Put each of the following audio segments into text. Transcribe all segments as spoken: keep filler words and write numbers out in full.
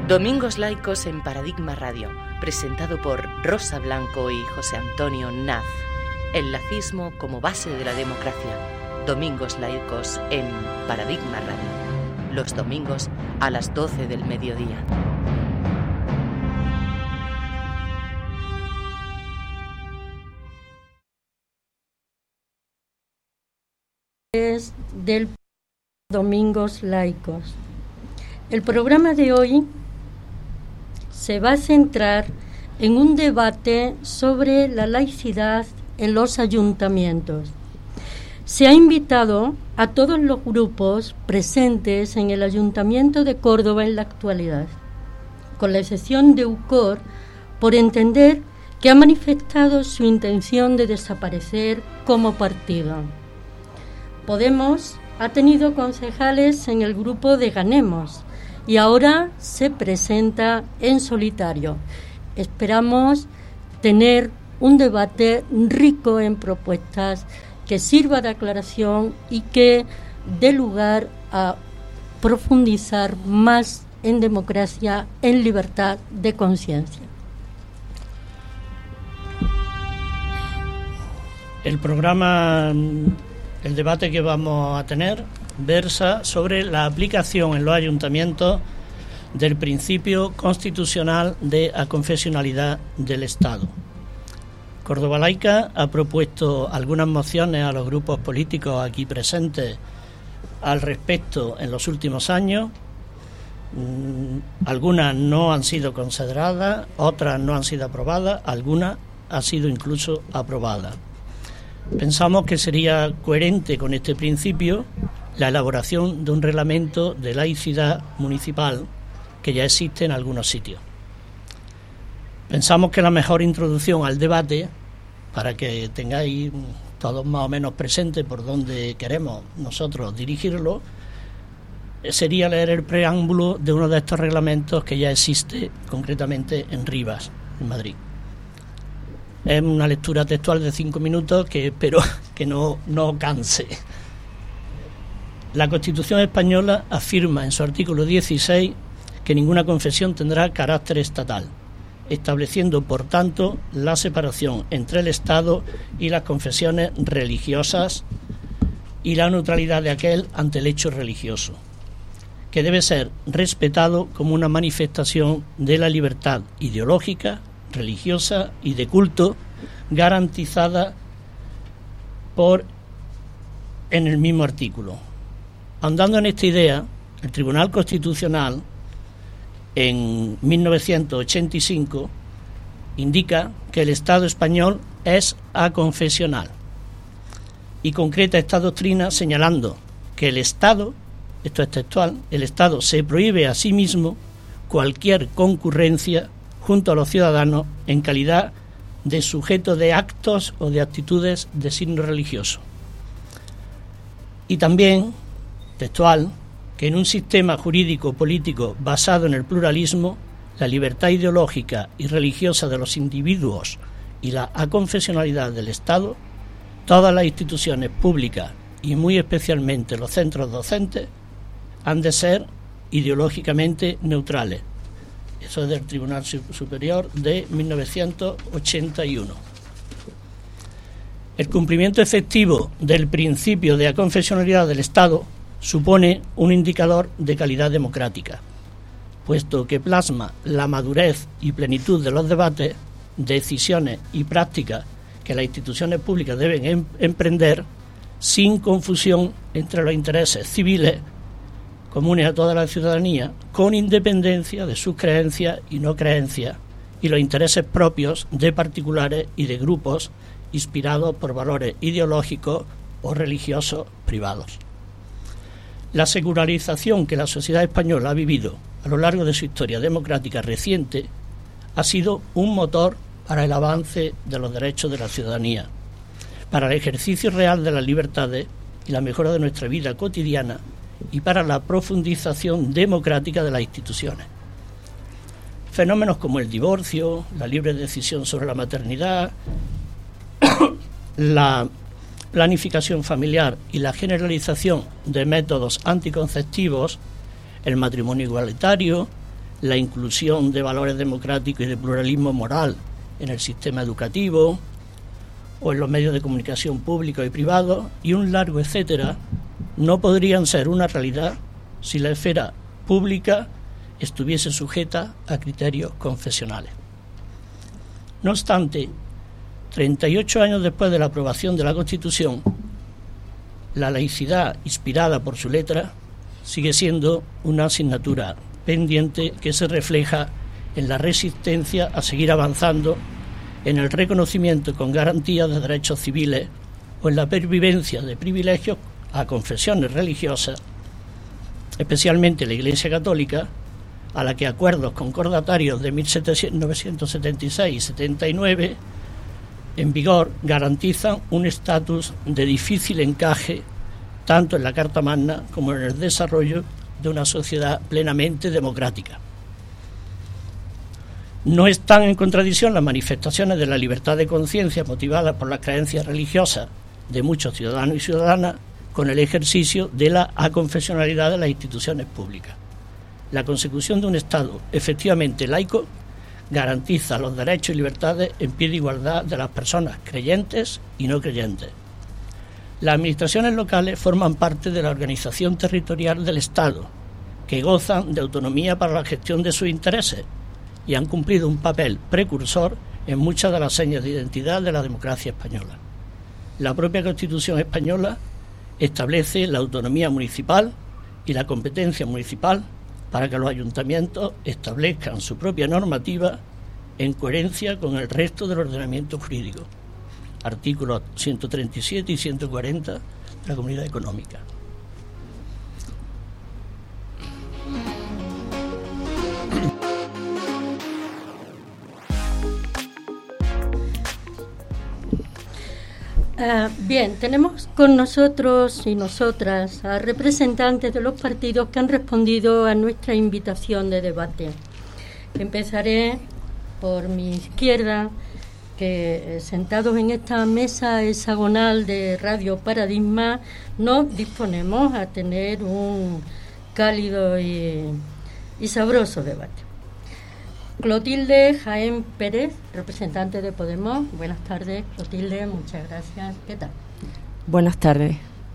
Domingos Laicos en Paradigma Radio, presentado por Rosa Blanco y José Antonio Naz. El laicismo como base de la democracia. Domingos Laicos en Paradigma Radio, los domingos a las doce del mediodía. Es del Domingos Laicos. El programa de hoy se va a centrar en un debate sobre la laicidad en los ayuntamientos. Se ha invitado a todos los grupos presentes en el Ayuntamiento de Córdoba en la actualidad, con la excepción de U C O R, por entender que ha manifestado su intención de desaparecer como partido. Podemos ha tenido concejales en el grupo de Ganemos y ahora se presenta en solitario. Esperamos tener un debate rico en propuestas que sirva de aclaración y que dé lugar a profundizar más en democracia, en libertad de conciencia. El programa, el debate que vamos a tener versa sobre la aplicación en los ayuntamientos del principio constitucional de aconfesionalidad del Estado. Córdoba Laica ha propuesto algunas mociones a los grupos políticos aquí presentes al respecto en los últimos años. Algunas no han sido consideradas, otras no han sido aprobadas, algunas han sido incluso aprobadas. Pensamos que sería coherente con este principio la elaboración de un reglamento de laicidad municipal que ya existe en algunos sitios. Pensamos que la mejor introducción al debate, para que tengáis todos más o menos presentes por dónde queremos nosotros dirigirlo, sería leer el preámbulo de uno de estos reglamentos que ya existe concretamente en Rivas, en Madrid. Es una lectura textual de cinco minutos que espero que no, no canse. La Constitución española afirma en su artículo dieciséis que ninguna confesión tendrá carácter estatal, estableciendo, por tanto, la separación entre el Estado y las confesiones religiosas y la neutralidad de aquel ante el hecho religioso, que debe ser respetado como una manifestación de la libertad ideológica, religiosa y de culto garantizada por en el mismo artículo. Andando en esta idea, el Tribunal Constitucional en mil novecientos ochenta y cinco indica que el Estado español es aconfesional y concreta esta doctrina señalando que el Estado, esto es textual, el Estado se prohíbe a sí mismo cualquier concurrencia junto a los ciudadanos en calidad de sujeto de actos o de actitudes de signo religioso. Y también, textual, que en un sistema jurídico político basado en el pluralismo, la libertad ideológica y religiosa de los individuos y la aconfesionalidad del Estado, todas las instituciones públicas y muy especialmente los centros docentes han de ser ideológicamente neutrales. Eso es del Tribunal Superior de mil novecientos ochenta y uno. El cumplimiento efectivo del principio de aconfesionalidad del Estado supone un indicador de calidad democrática, puesto que plasma la madurez y plenitud de los debates, decisiones y prácticas que las instituciones públicas deben em- emprender sin confusión entre los intereses civiles comunes a toda la ciudadanía, con independencia de sus creencias y no creencias, y los intereses propios de particulares y de grupos inspirados por valores ideológicos o religiosos privados. La secularización que la sociedad española ha vivido a lo largo de su historia democrática reciente ha sido un motor para el avance de los derechos de la ciudadanía, para el ejercicio real de las libertades y la mejora de nuestra vida cotidiana y para la profundización democrática de las instituciones. Fenómenos como el divorcio, la libre decisión sobre la maternidad, la planificación familiar y la generalización de métodos anticonceptivos, el matrimonio igualitario, la inclusión de valores democráticos y de pluralismo moral en el sistema educativo o en los medios de comunicación públicos y privados, y un largo etcétera, no podrían ser una realidad si la esfera pública estuviese sujeta a criterios confesionales. No obstante, treinta y ocho años después de la aprobación de la Constitución, la laicidad inspirada por su letra sigue siendo una asignatura pendiente que se refleja en la resistencia a seguir avanzando en el reconocimiento con garantías de derechos civiles o en la pervivencia de privilegios a confesiones religiosas, especialmente la Iglesia Católica, a la que acuerdos concordatarios de mil novecientos setenta y seis y setenta y nueve en vigor garantizan un estatus de difícil encaje tanto en la Carta Magna como en el desarrollo de una sociedad plenamente democrática. No están en contradicción las manifestaciones de la libertad de conciencia motivadas por las creencias religiosas de muchos ciudadanos y ciudadanas con el ejercicio de la aconfesionalidad de las instituciones públicas. La consecución de un Estado efectivamente laico garantiza los derechos y libertades en pie de igualdad de las personas creyentes y no creyentes. Las administraciones locales forman parte de la organización territorial del Estado, que gozan de autonomía para la gestión de sus intereses y han cumplido un papel precursor en muchas de las señas de identidad de la democracia española. La propia Constitución española establece la autonomía municipal y la competencia municipal para que los ayuntamientos establezcan su propia normativa en coherencia con el resto del ordenamiento jurídico. Artículos ciento treinta y siete y ciento cuarenta de la Comunidad Económica. Uh, bien, tenemos con nosotros y nosotras a representantes de los partidos que han respondido a nuestra invitación de debate. Empezaré por mi izquierda, que eh, sentados en esta mesa hexagonal de Radio Paradigma nos disponemos a tener un cálido y, y sabroso debate. Clotilde Jaén Pérez, representante de Podemos. Buenas tardes, Clotilde, muchas gracias. ¿Qué tal? Buenas tardes.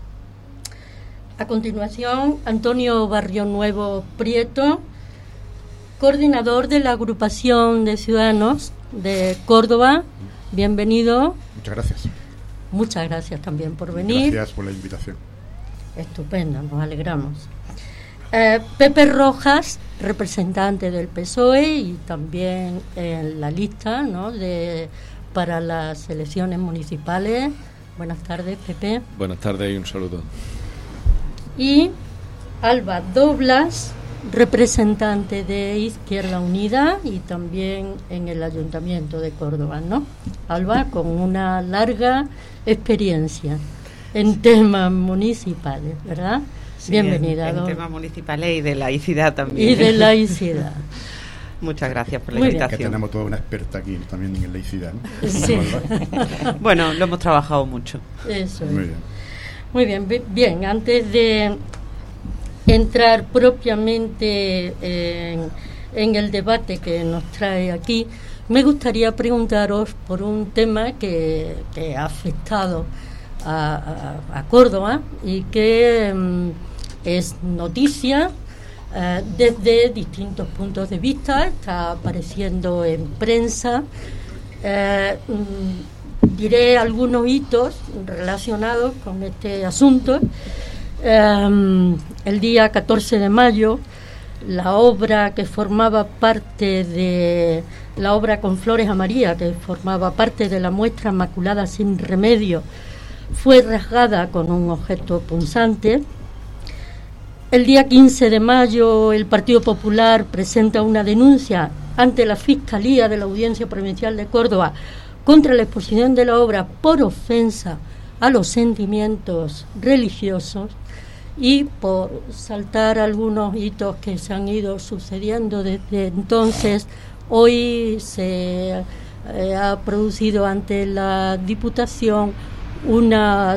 A continuación, Antonio Barrionuevo Prieto, coordinador de la Agrupación de Ciudadanos de Córdoba. Bienvenido. Muchas gracias. Muchas gracias también por venir. Gracias por la invitación. Estupendo, nos alegramos. Eh, Pepe Rojas, representante del P S O E y también en la lista, ¿no?, de para las elecciones municipales. Buenas tardes, Pepe. Buenas tardes y un saludo. Y Alba Doblas, representante de Izquierda Unida y también en el Ayuntamiento de Córdoba, ¿no? Alba, con una larga experiencia en temas municipales, ¿verdad? Sí, bienvenida. En, en temas municipales y de laicidad también. Y de laicidad. Muchas gracias por la Muy invitación. Que tenemos toda una experta aquí también en laicidad, ¿no? Sí. Bueno, lo hemos trabajado mucho. Eso es. Muy bien. Muy bien, bien, antes de entrar propiamente en, en el debate que nos trae aquí, me gustaría preguntaros por un tema que, que ha afectado a, a, a Córdoba y que um, es noticia uh, desde distintos puntos de vista, está apareciendo en prensa. Uh, um, diré algunos hitos relacionados con este asunto. Um, el día catorce de mayo, la obra que formaba parte de la obra Con Flores a María, que formaba parte de la muestra Inmaculada sin Remedio, fue rasgada con un objeto punzante. El día quince de mayo, el Partido Popular presenta una denuncia ante la Fiscalía de la Audiencia Provincial de Córdoba contra la exposición de la obra por ofensa a los sentimientos religiosos. Y por saltar algunos hitos que se han ido sucediendo desde entonces, hoy se eh, ha producido ante la Diputación una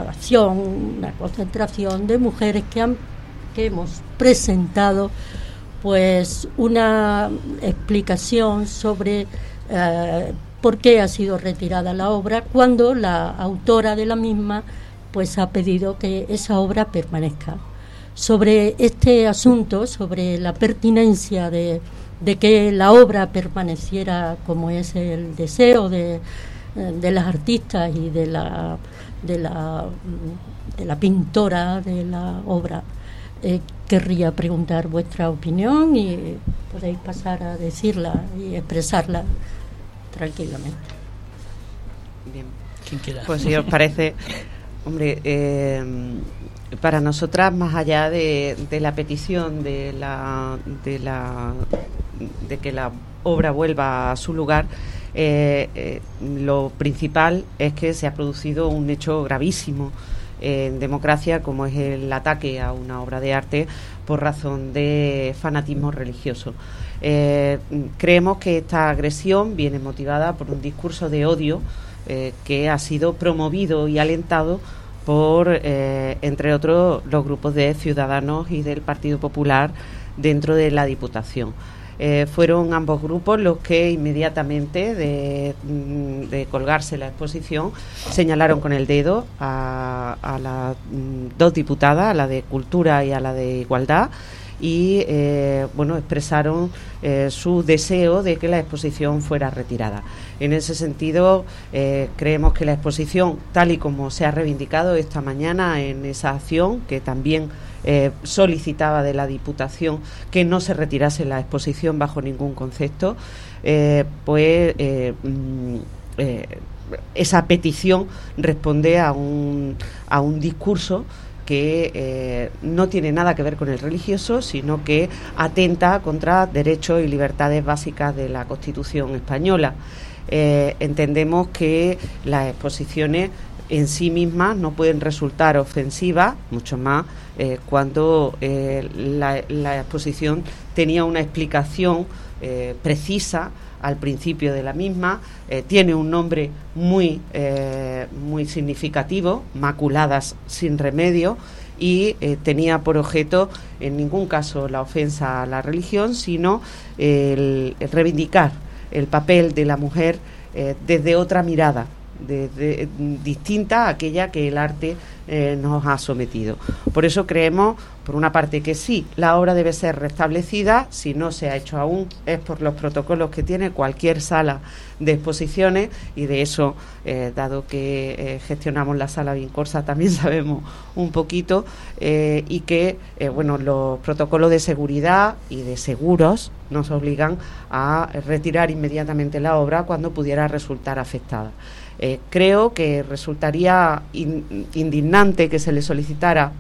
acción, una concentración de mujeres que, han, que hemos presentado pues una explicación sobre eh, por qué ha sido retirada la obra, cuando la autora de la misma pues ha pedido que esa obra permanezca. Sobre este asunto, sobre la pertinencia de, de que la obra permaneciera, como es el deseo de, de las artistas y de la, de la, de la pintora de la obra, eh, querría preguntar vuestra opinión y podéis pasar a decirla y expresarla tranquilamente. Bien. Quien quiera. Pues si os parece, hombre, eh, para nosotras, más allá de, de la petición de la, de la de que la obra vuelva a su lugar, eh, eh, lo principal es que se ha producido un hecho gravísimo en democracia, como es el ataque a una obra de arte por razón de fanatismo religioso. Eh, creemos que esta agresión viene motivada por un discurso de odio eh, que ha sido promovido y alentado por, eh, entre otros, los grupos de Ciudadanos y del Partido Popular dentro de la Diputación. Eh, fueron ambos grupos los que inmediatamente de, de colgarse la exposición señalaron con el dedo a, a las dos diputadas, a la de Cultura y a la de Igualdad, y eh, bueno, expresaron eh, su deseo de que la exposición fuera retirada. En ese sentido, eh, creemos que la exposición, tal y como se ha reivindicado esta mañana en esa acción, que también eh, solicitaba de la Diputación que no se retirase la exposición bajo ningún concepto, eh, pues eh, eh, esa petición responde a un, a un discurso que eh, no tiene nada que ver con el religioso, sino que atenta contra derechos y libertades básicas de la Constitución española. Eh, entendemos que las exposiciones en sí mismas no pueden resultar ofensivas, mucho más eh, cuando eh, la, la exposición tenía una explicación eh, precisa al principio de la misma, eh, tiene un nombre muy, eh, muy significativo, Maculadas sin remedio, y eh, tenía por objeto en ningún caso la ofensa a la religión, sino el, el reivindicar el papel de la mujer eh, desde otra mirada, desde, distinta a aquella que el arte eh, nos ha sometido. Por eso creemos, por una parte, que sí, la obra debe ser restablecida. Si no se ha hecho aún, es por los protocolos que tiene cualquier sala de exposiciones, y de eso, eh, dado que eh, gestionamos la sala Vincorsa, también sabemos un poquito, eh, y que eh, bueno, los protocolos de seguridad y de seguros nos obligan a retirar inmediatamente la obra cuando pudiera resultar afectada. Eh, creo que resultaría in, indignante que se le solicitara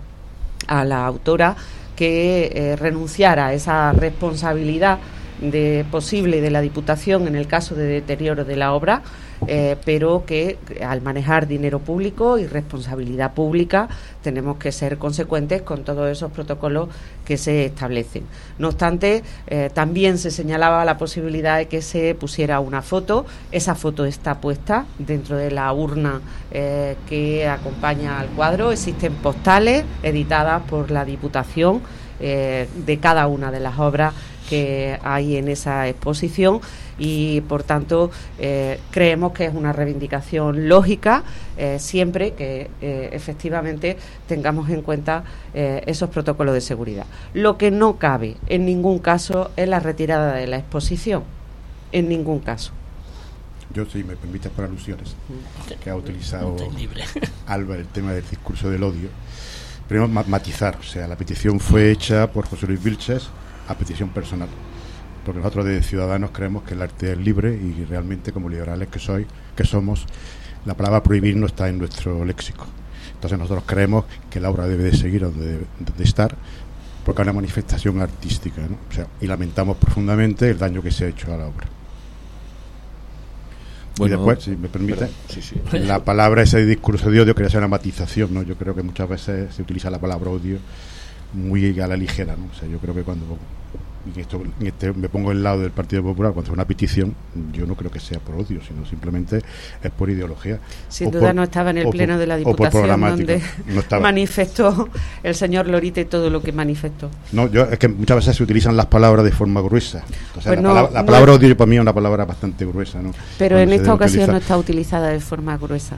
a la autora que eh, renunciara a esa responsabilidad de posible de la Diputación en el caso de deterioro de la obra, eh, pero que al manejar dinero público y responsabilidad pública tenemos que ser consecuentes con todos esos protocolos que se establecen. No obstante, eh, también se señalaba la posibilidad de que se pusiera una foto. Esa foto está puesta dentro de la urna eh, que acompaña al cuadro. Existen postales editadas por la Diputación eh, de cada una de las obras que hay en esa exposición, y por tanto eh, creemos que es una reivindicación lógica, eh, siempre que eh, efectivamente tengamos en cuenta eh, esos protocolos de seguridad. Lo que no cabe en ningún caso es la retirada de la exposición, en ningún caso. Yo, si me permites, por alusiones que ha utilizado Alba, el tema del discurso del odio, primero matizar, o sea, la petición fue hecha por José Luis Vilches a petición personal, porque nosotros de Ciudadanos creemos que el arte es libre, y realmente, como liberales que soy, que somos, la palabra prohibir no está en nuestro léxico. Entonces nosotros creemos que la obra debe de seguir donde debe de estar, porque es una manifestación artística, ¿no? O sea, y lamentamos profundamente el daño que se ha hecho a la obra. Bueno, y después, si me permite, sí, sí. La palabra, ese discurso de odio, quería ser una matización, ¿no? Yo creo que muchas veces se utiliza la palabra odio muy a la ligera, ¿no? O sea, yo creo que cuando y esto, en este me pongo al lado del Partido Popular, cuando es una petición, yo no creo que sea por odio, sino simplemente es por ideología. Sin duda por, no estaba en el pleno por, de la Diputación donde no manifestó el señor Lorite todo lo que manifestó. No, yo es que muchas veces se utilizan las palabras de forma gruesa. Entonces, pues la, no, palabra, la no, palabra odio para mí es una palabra bastante gruesa, ¿no? Pero Cuando en esta ocasión utilizar. no está utilizada de forma gruesa.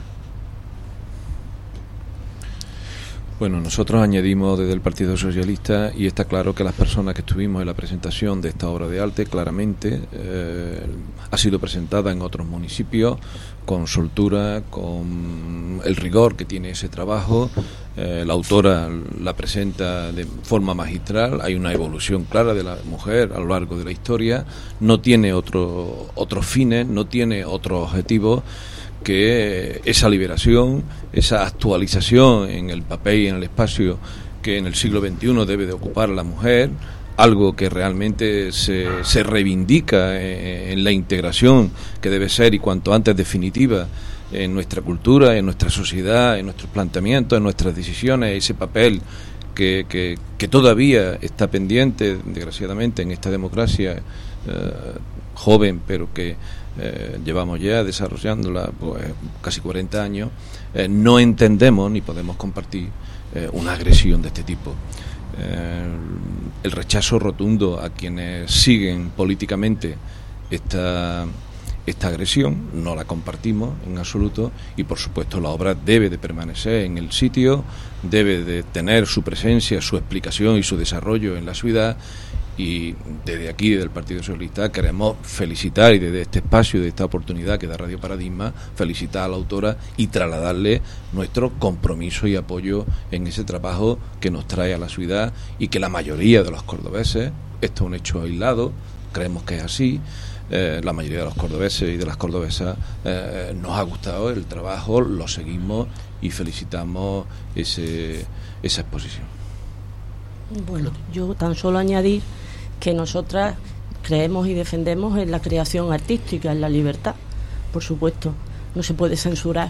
Bueno, nosotros añadimos desde el Partido Socialista, y está claro que las personas que estuvimos en la presentación de esta obra de arte, claramente eh, ha sido presentada en otros municipios con soltura, con el rigor que tiene ese trabajo. Eh, la autora la presenta de forma magistral. Hay una evolución clara de la mujer a lo largo de la historia. No tiene otro, otros fines, no tiene otros objetivos que esa liberación, esa actualización en el papel y en el espacio que en el siglo veintiuno debe de ocupar la mujer, algo que realmente se, se reivindica en, en la integración que debe ser y cuanto antes definitiva en nuestra cultura, en nuestra sociedad, en nuestros planteamientos, en nuestras decisiones, ese papel que, que, que todavía está pendiente, desgraciadamente, en esta democracia eh, joven, pero que Eh, llevamos ya desarrollándola pues, casi cuarenta años, eh, no entendemos ni podemos compartir eh, una agresión de este tipo. Eh, el rechazo rotundo a quienes siguen políticamente esta, esta agresión, no la compartimos en absoluto, y por supuesto la obra debe de permanecer en el sitio, debe de tener su presencia, su explicación y su desarrollo en la ciudad. Y desde aquí, desde el Partido Socialista, queremos felicitar, y desde este espacio, de esta oportunidad que da Radio Paradigma, felicitar a la autora y trasladarle nuestro compromiso y apoyo en ese trabajo que nos trae a la ciudad, y que la mayoría de los cordobeses, esto es un hecho aislado, creemos que es así, eh, la mayoría de los cordobeses y de las cordobesas eh, nos ha gustado el trabajo, lo seguimos y felicitamos ese, esa exposición. Bueno, yo tan solo añadir que nosotras creemos y defendemos en la creación artística, en la libertad, por supuesto, no se puede censurar,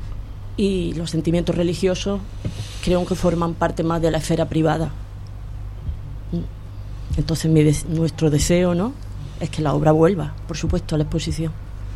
y los sentimientos religiosos creo que forman parte más de la esfera privada. Entonces mi de- nuestro deseo, ¿no?, es que la obra vuelva, por supuesto, a la exposición.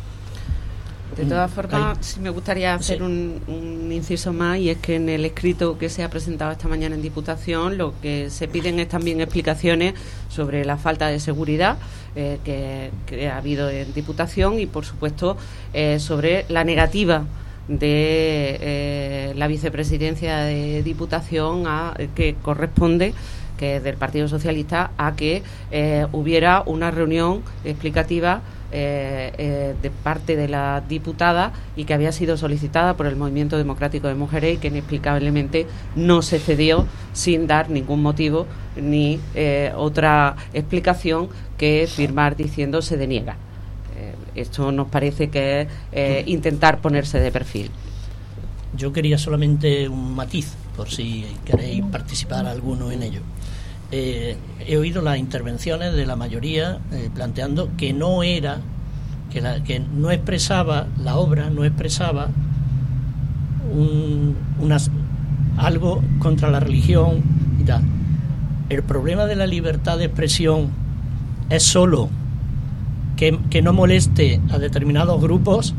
De todas formas, sí me gustaría hacer sí. un, un inciso más, y es que en el escrito que se ha presentado esta mañana en Diputación, lo que se piden es también explicaciones sobre la falta de seguridad eh, que, que ha habido en Diputación, y por supuesto eh, sobre la negativa de eh, la vicepresidencia de Diputación a, que corresponde, que es del Partido Socialista, a que eh, hubiera una reunión explicativa Eh, eh, de parte de la diputada, y que había sido solicitada por el Movimiento Democrático de Mujeres, y que inexplicablemente no se cedió sin dar ningún motivo ni eh, otra explicación que firmar diciendo se deniega. Eh, esto nos parece que es eh, intentar ponerse de perfil. Yo quería solamente un matiz, por si queréis participar alguno en ello. Eh, he oído las intervenciones de la mayoría eh, planteando que no era, que, la, que no expresaba la obra, no expresaba un, unas, algo contra la religión y tal. El problema de la libertad de expresión es solo que, que no moleste a determinados grupos,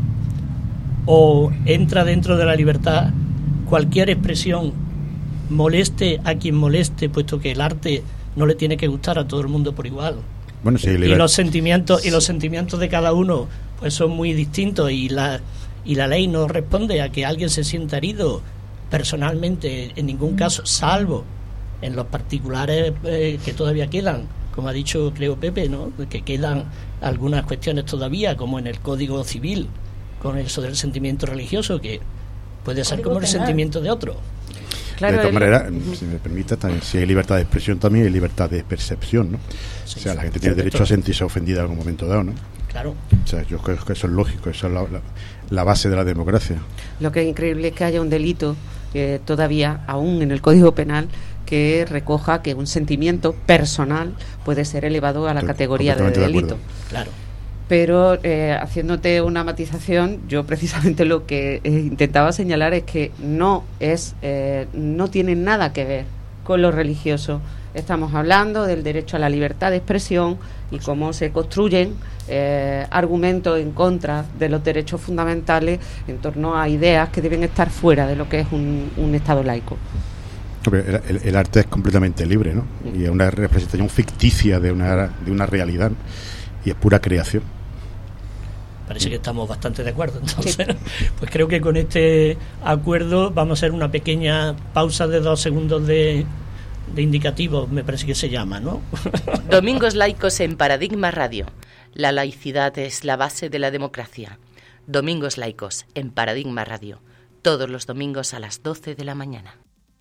o entra dentro de la libertad cualquier expresión, moleste a quien moleste, puesto que el arte no le tiene que gustar a todo el mundo por igual. Bueno, sí, y los sentimientos y los sentimientos de cada uno pues son muy distintos, y la y la ley no responde a que alguien se sienta herido personalmente en ningún caso, salvo en los particulares eh, que todavía quedan, como ha dicho creo Pepe, ¿no?, que quedan algunas cuestiones todavía, como en el Código Civil, con eso del sentimiento religioso, que puede ser como el sentimiento de otro. Claro, de todas el... maneras, si me permite, también, si hay libertad de expresión, también hay libertad de percepción, ¿no? Sí, o sea, la gente tiene derecho a sentirse ofendida en algún momento dado, ¿no? Claro. O sea, yo creo que eso es lógico, eso es la, la, la base de la democracia. Lo que es increíble es que haya un delito eh, todavía, aún en el Código Penal, que recoja que un sentimiento personal puede ser elevado a la Estoy categoría de delito. De claro. Pero eh, haciéndote una matización, yo precisamente lo que eh, intentaba señalar es que no es, eh, no tiene nada que ver con lo religioso Estamos hablando del derecho a la libertad de expresión y cómo se construyen eh, argumentos en contra de los derechos fundamentales en torno a ideas que deben estar fuera de lo que es un, un Estado laico. El, el, el arte es completamente libre, ¿no? Y es una representación ficticia de una, de una realidad, y es pura creación. Parece que estamos bastante de acuerdo. Entonces, sí. Pues creo que con este acuerdo vamos a hacer una pequeña pausa de dos segundos de, de indicativo, me parece que se llama, ¿no? Domingos Laicos en Paradigma Radio. La laicidad es la base de la democracia. Domingos Laicos en Paradigma Radio. Todos los domingos a las doce de la mañana.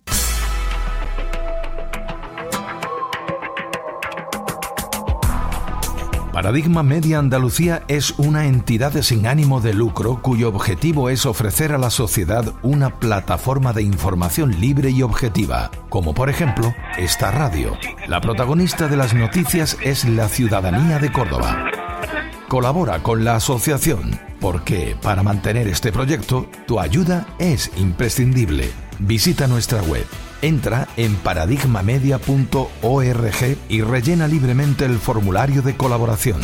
Paradigma Media Andalucía es una entidad sin ánimo de lucro cuyo objetivo es ofrecer a la sociedad una plataforma de información libre y objetiva, como por ejemplo esta radio. La protagonista de las noticias es la ciudadanía de Córdoba. Colabora con la asociación, porque para mantener este proyecto, tu ayuda es imprescindible. Visita nuestra web. Entra en paradigma media punto org y rellena libremente el formulario de colaboración.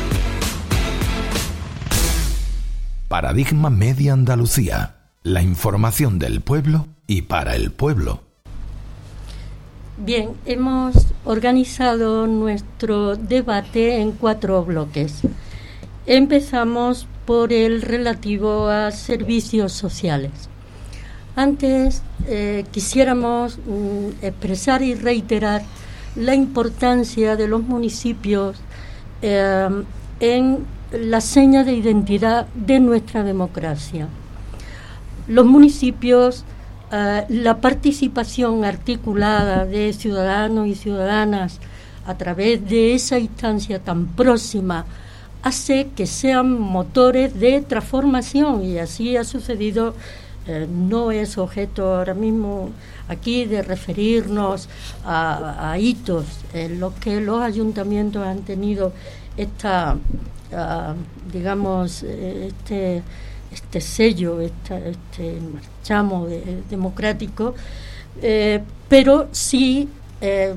Paradigma Media Andalucía. La información del pueblo y para el pueblo. Bien, hemos organizado nuestro debate en cuatro bloques. Empezamos por el relativo a servicios sociales. Antes eh, quisiéramos mm, expresar y reiterar la importancia de los municipios eh, en la seña de identidad de nuestra democracia. Los municipios, eh, la participación articulada de ciudadanos y ciudadanas a través de esa instancia tan próxima hace que sean motores de transformación, y así ha sucedido. Eh, no es objeto ahora mismo aquí de referirnos a, a hitos en los que los ayuntamientos han tenido esta, uh, digamos, este, este sello, esta, este marchamo de, democrático, eh, pero sí eh,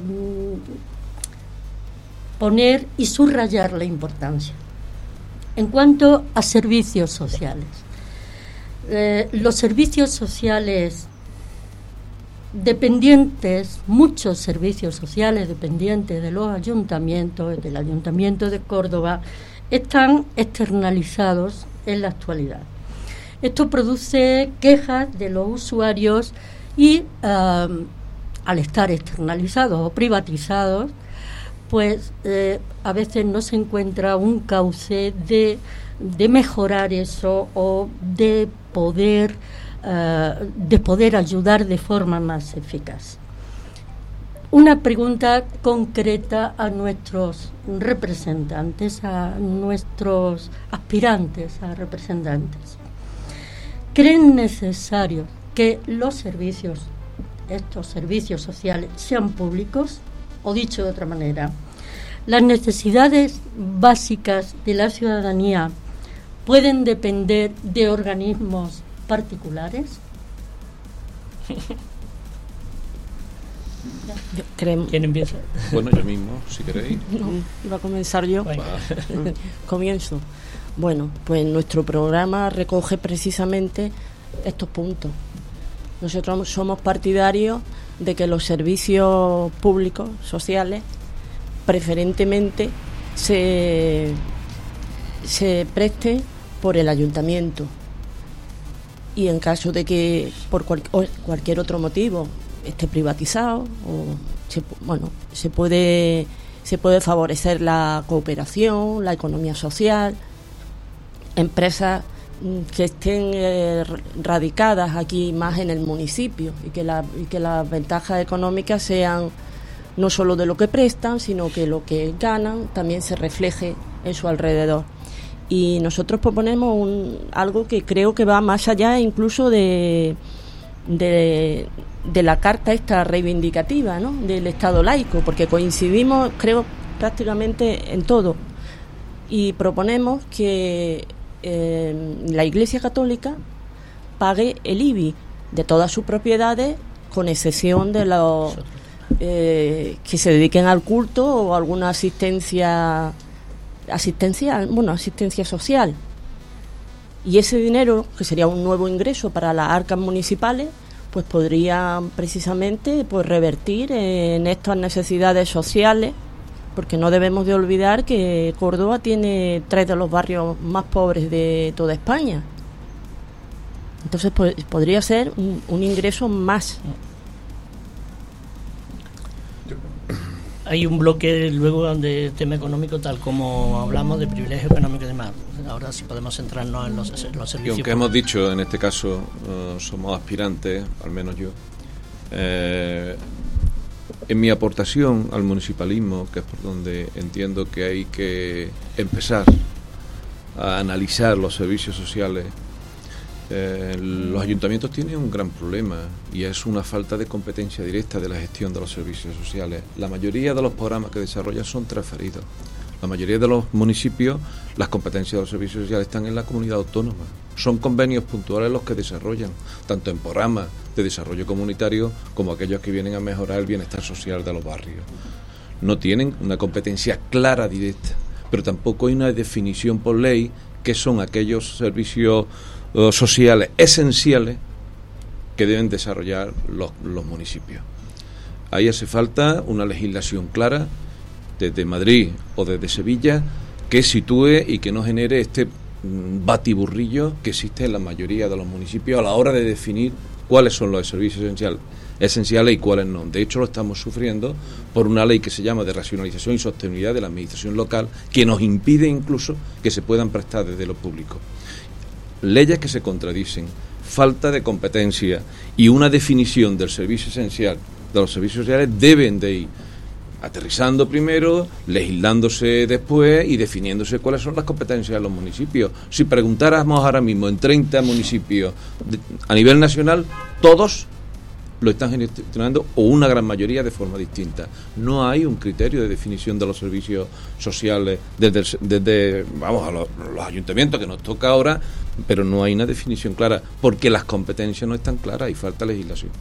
poner y subrayar la importancia. En cuanto a servicios sociales, Eh, los servicios sociales dependientes, muchos servicios sociales dependientes de los ayuntamientos, del Ayuntamiento de Córdoba, están externalizados en la actualidad. Esto produce quejas de los usuarios y uh, al estar externalizados o privatizados, pues eh, a veces no se encuentra un cauce de, de mejorar eso o de poder uh, de poder ayudar de forma más eficaz. Una pregunta concreta a nuestros representantes, a nuestros aspirantes a representantes. ¿Creen necesario que los servicios, estos servicios sociales, sean públicos? O dicho de otra manera, ¿las necesidades básicas de la ciudadanía pueden depender de organismos particulares? Creemos. ¿Quién empieza? Bueno, yo mismo, si queréis. No, iba a comenzar yo. Bueno. Comienzo. Bueno, pues nuestro programa recoge precisamente estos puntos. Nosotros somos partidarios de que los servicios públicos, sociales, preferentemente se, se presten por el ayuntamiento, y en caso de que por cual, cualquier otro motivo esté privatizado, o se, bueno, se puede se puede favorecer la cooperación, la economía social, empresas que estén eh, radicadas aquí más en el municipio, y que, la, y que las ventajas económicas sean no solo de lo que prestan, sino que lo que ganan también se refleje en su alrededor. Y nosotros proponemos un, algo que creo que va más allá incluso de, de, de la carta esta reivindicativa, ¿no?, del Estado laico, porque coincidimos, creo, prácticamente en todo. Y proponemos que eh, la Iglesia Católica pague el I B I de todas sus propiedades, con excepción de los eh, que se dediquen al culto o alguna asistencia, asistencia, bueno, asistencia social. Y ese dinero, que sería un nuevo ingreso para las arcas municipales, pues podría precisamente pues revertir en estas necesidades sociales, porque no debemos de olvidar que Córdoba tiene tres de los barrios más pobres de toda España. Entonces pues, podría ser un, un ingreso más. Hay un bloque luego de tema económico, tal como hablamos de privilegio económico y demás. Ahora sí podemos centrarnos en los, en los servicios. Y aunque hemos dicho, en este caso, uh, somos aspirantes, al menos yo, eh, en mi aportación al municipalismo, que es por donde entiendo que hay que empezar a analizar los servicios sociales, eh, los ayuntamientos tienen un gran problema y es una falta de competencia directa de la gestión de los servicios sociales. La mayoría de los programas que desarrollan son transferidos. La mayoría de los municipios, las competencias de los servicios sociales están en la comunidad autónoma. Son convenios puntuales los que desarrollan, tanto en programas de desarrollo comunitario como aquellos que vienen a mejorar el bienestar social de los barrios. No tienen una competencia clara, directa, pero tampoco hay una definición por ley que son aquellos servicios uh, sociales esenciales que deben desarrollar los, los municipios. Ahí hace falta una legislación clara desde Madrid o desde Sevilla que sitúe y que no genere este batiburrillo que existe en la mayoría de los municipios a la hora de definir cuáles son los servicios esenciales, esenciales y cuáles no. De hecho, lo estamos sufriendo por una ley que se llama de racionalización y sostenibilidad de la administración local, que nos impide incluso que se puedan prestar desde lo público. Leyes que se contradicen, falta de competencia y una definición del servicio esencial de los servicios sociales deben de ir aterrizando primero, legislándose después y definiéndose cuáles son las competencias de los municipios. Si preguntáramos ahora mismo en treinta municipios de, a nivel nacional, todos lo están gestionando o una gran mayoría de forma distinta. No hay un criterio de definición de los servicios sociales desde, desde vamos a los, los ayuntamientos que nos toca ahora, pero no hay una definición clara porque las competencias no están claras y falta legislación.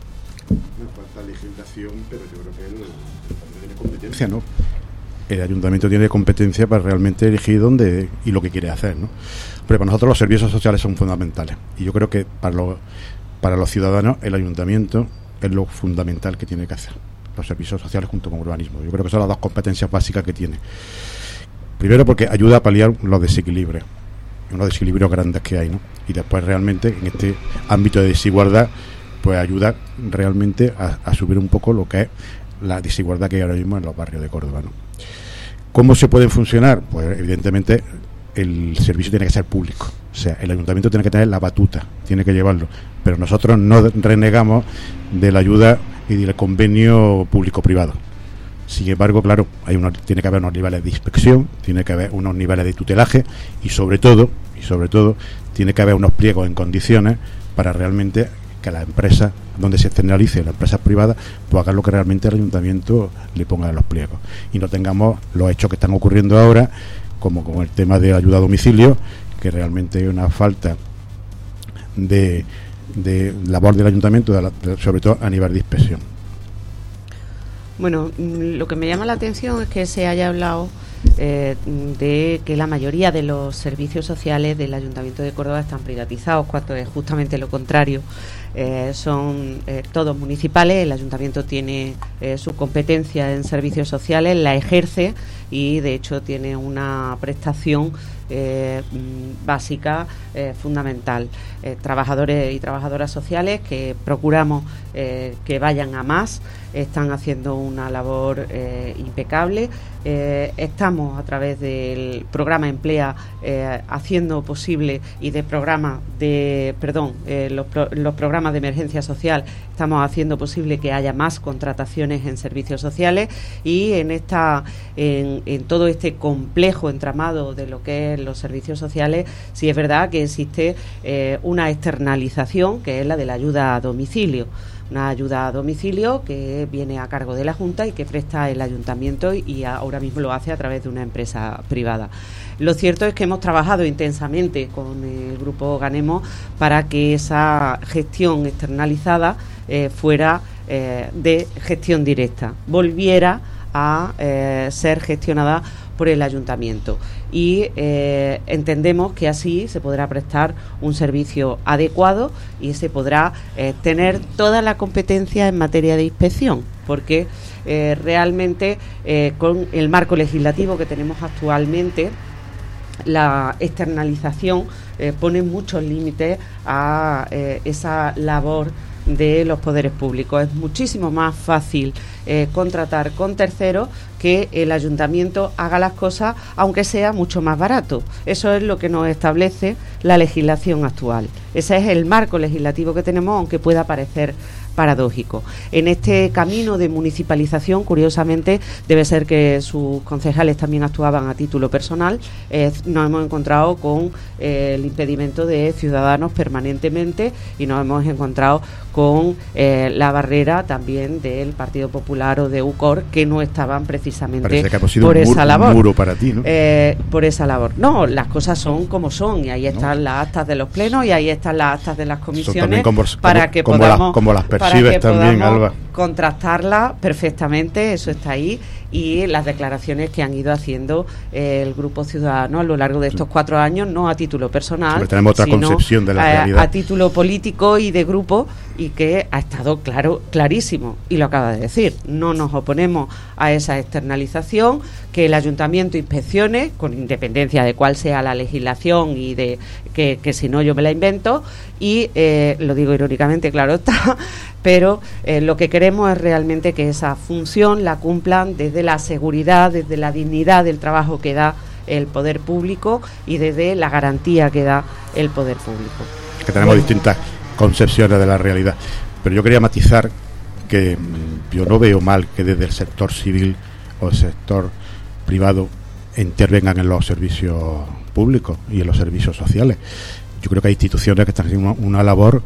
No falta legislación, pero yo creo que el, tiene competencia, ¿no? El ayuntamiento tiene competencia para realmente elegir dónde y lo que quiere hacer, ¿no? Pero para nosotros los servicios sociales son fundamentales y yo creo que para los para los ciudadanos el ayuntamiento es lo fundamental que tiene que hacer, los servicios sociales junto con urbanismo. Yo creo que son las dos competencias básicas que tiene. Primero porque ayuda a paliar los desequilibrios, unos desequilibrios grandes que hay, ¿no? Y después realmente en este ámbito de desigualdad pues ayuda realmente a, a subir un poco lo que es la desigualdad que hay ahora mismo en los barrios de Córdoba, ¿no? ¿Cómo se pueden funcionar? Pues evidentemente el servicio tiene que ser público, o sea, el ayuntamiento tiene que tener la batuta, tiene que llevarlo, pero nosotros no renegamos de la ayuda y del convenio público-privado. Sin embargo, claro, hay unos, tiene que haber unos niveles de inspección, tiene que haber unos niveles de tutelaje y sobre todo, y sobre todo, tiene que haber unos pliegos en condiciones para realmente que las empresas, donde se externalice las empresas privadas, pues hagan lo que realmente el ayuntamiento le ponga en los pliegos y no tengamos los hechos que están ocurriendo ahora, como con el tema de ayuda a domicilio, que realmente hay una falta de, de labor del ayuntamiento, de la, de, sobre todo a nivel de inspección. Bueno, lo que me llama la atención es que se haya hablado eh, de que la mayoría de los servicios sociales del Ayuntamiento de Córdoba están privatizados, cuando es justamente lo contrario. Eh, son eh, todos municipales, el Ayuntamiento tiene eh, su competencia en servicios sociales, la ejerce y de hecho tiene una prestación eh, básica eh, fundamental. Eh, trabajadores y trabajadoras sociales que procuramos eh, que vayan a más, están haciendo una labor eh, impecable. Eh, estamos a través del programa Emplea eh, haciendo posible y de programas de, perdón, eh, los, pro, los programas de emergencia social estamos haciendo posible que haya más contrataciones en servicios sociales y en esta, en, en todo este complejo entramado de lo que es los servicios sociales, sí es verdad que existe eh, una externalización que es la de la ayuda a domicilio. Una ayuda a domicilio que viene a cargo de la Junta y que presta el Ayuntamiento y ahora mismo lo hace a través de una empresa privada. Lo cierto es que hemos trabajado intensamente con el Grupo Ganemos para que esa gestión externalizada eh, fuera eh, de gestión directa, volviera a eh, ser gestionada por el ayuntamiento, y eh, entendemos que así se podrá prestar un servicio adecuado y se podrá eh, tener toda la competencia en materia de inspección, porque eh, realmente eh, con el marco legislativo que tenemos actualmente, la externalización eh, pone muchos límites a eh, esa labor de los poderes públicos. Es muchísimo más fácil eh, contratar con terceros que el ayuntamiento haga las cosas, aunque sea mucho más barato. Eso es lo que nos establece la legislación actual. Ese es el marco legislativo que tenemos, aunque pueda parecer paradójico. En este camino de municipalización, curiosamente, debe ser que sus concejales también actuaban a título personal. Eh, nos hemos encontrado con eh, el impedimento de Ciudadanos permanentemente, y nos hemos encontrado con eh, la barrera también del Partido Popular o de U C O R, que no estaban precisamente que ha sido por un esa muro, labor. Un muro para ti, ¿no? Eh, por esa labor. No, las cosas son como son, y ahí están no. las actas de los plenos, y ahí están las actas de las comisiones, como, para como, que como podamos las, como las para que también, podamos Alba. contrastarla perfectamente. Eso está ahí, y las declaraciones que han ido haciendo eh, el Grupo Ciudadano a lo largo de estos sí. cuatro años, no a título personal, Siempre tenemos otra sino concepción de la a, realidad. a título político y de grupo, y que ha estado claro, clarísimo, y lo acaba de decir. No nos oponemos a esa externalización, que el ayuntamiento inspeccione, con independencia de cuál sea la legislación, y de que, que si no yo me la invento, y eh, lo digo irónicamente, claro está, pero eh, lo que queremos es realmente que esa función la cumplan desde la seguridad, desde la dignidad del trabajo que da el poder público, y desde la garantía que da el poder público. Es que tenemos bueno. distintas concepciones de la realidad, pero yo quería matizar que mmm, yo no veo mal que desde el sector civil o el sector privado intervengan en los servicios públicos y en los servicios sociales. Yo creo que hay instituciones que están haciendo una, una labor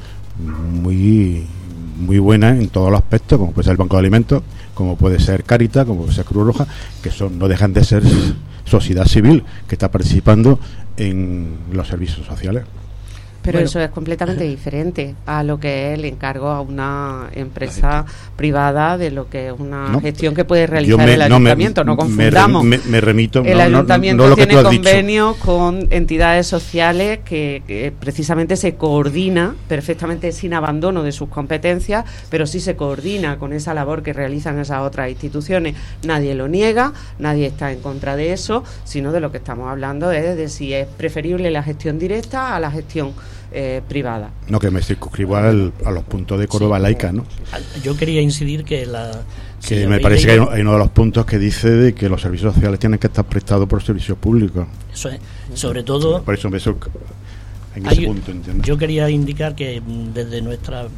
muy muy buena en todos los aspectos, como puede ser el Banco de Alimentos, como puede ser Cáritas, como puede ser Cruz Roja, que son no dejan de ser sociedad civil que está participando en los servicios sociales. Pero bueno. eso es completamente diferente a lo que es el encargo a una empresa privada de lo que es una no, gestión que puede realizar me, el ayuntamiento. No, me, no confundamos. Me, me remito. El no, ayuntamiento no, no, no tiene convenios con entidades sociales que, que precisamente se coordina perfectamente, sin abandono de sus competencias, pero sí se coordina con esa labor que realizan esas otras instituciones. Nadie lo niega, nadie está en contra de eso, sino de lo que estamos hablando es de si es preferible la gestión directa a la gestión Eh, privada. No, que me circunscribo al, a los puntos de Córdoba sí, laica, ¿no? Yo quería incidir que la... Que si me parece leído, que hay uno de los puntos que dice de que los servicios sociales tienen que estar prestados por servicios públicos. Eso es, sobre todo... Por eso, eso en ese hay, punto, ¿entiendes? Yo quería indicar que desde nuestra eh,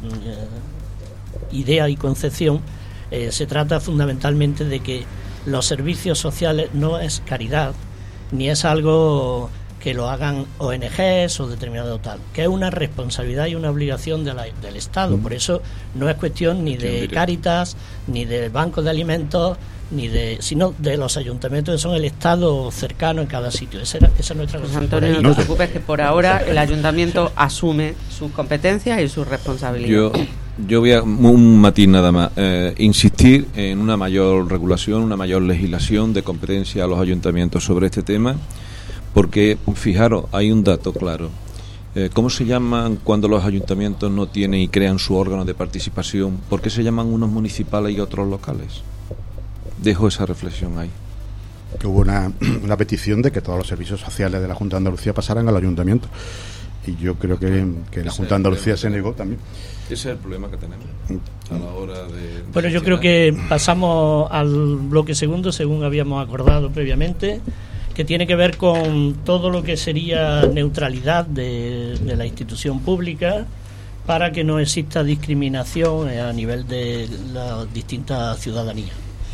idea y concepción eh, se trata fundamentalmente de que los servicios sociales no es caridad, ni es algo que lo hagan O N Ges o determinado tal, que es una responsabilidad y una obligación de la, del Estado. Por eso no es cuestión ni de Cáritas, ni del Banco de Alimentos, ni de sino de los ayuntamientos, que son el Estado cercano en cada sitio. Esa, era, esa es nuestra pues Antonio, no te preocupes, que por ahora el ayuntamiento asume sus competencias y sus responsabilidades. Yo, yo voy a un matiz nada más, eh, insistir en una mayor regulación, una mayor legislación de competencia a los ayuntamientos sobre este tema. Porque, fijaros, hay un dato claro. Eh, ¿Cómo se llaman cuando los ayuntamientos no tienen y crean su órgano de participación? ¿Por qué se llaman unos municipales y otros locales? Dejo esa reflexión ahí. Que hubo una, una petición de que todos los servicios sociales de la Junta de Andalucía pasaran al ayuntamiento. Y yo creo que, que la Junta de Andalucía se negó también. Ese es el problema que tenemos a la hora de... Bueno, yo creo que pasamos al bloque segundo, según habíamos acordado previamente, que tiene que ver con todo lo que sería neutralidad de, de la institución pública para que no exista discriminación a nivel de las distintas ciudadanías.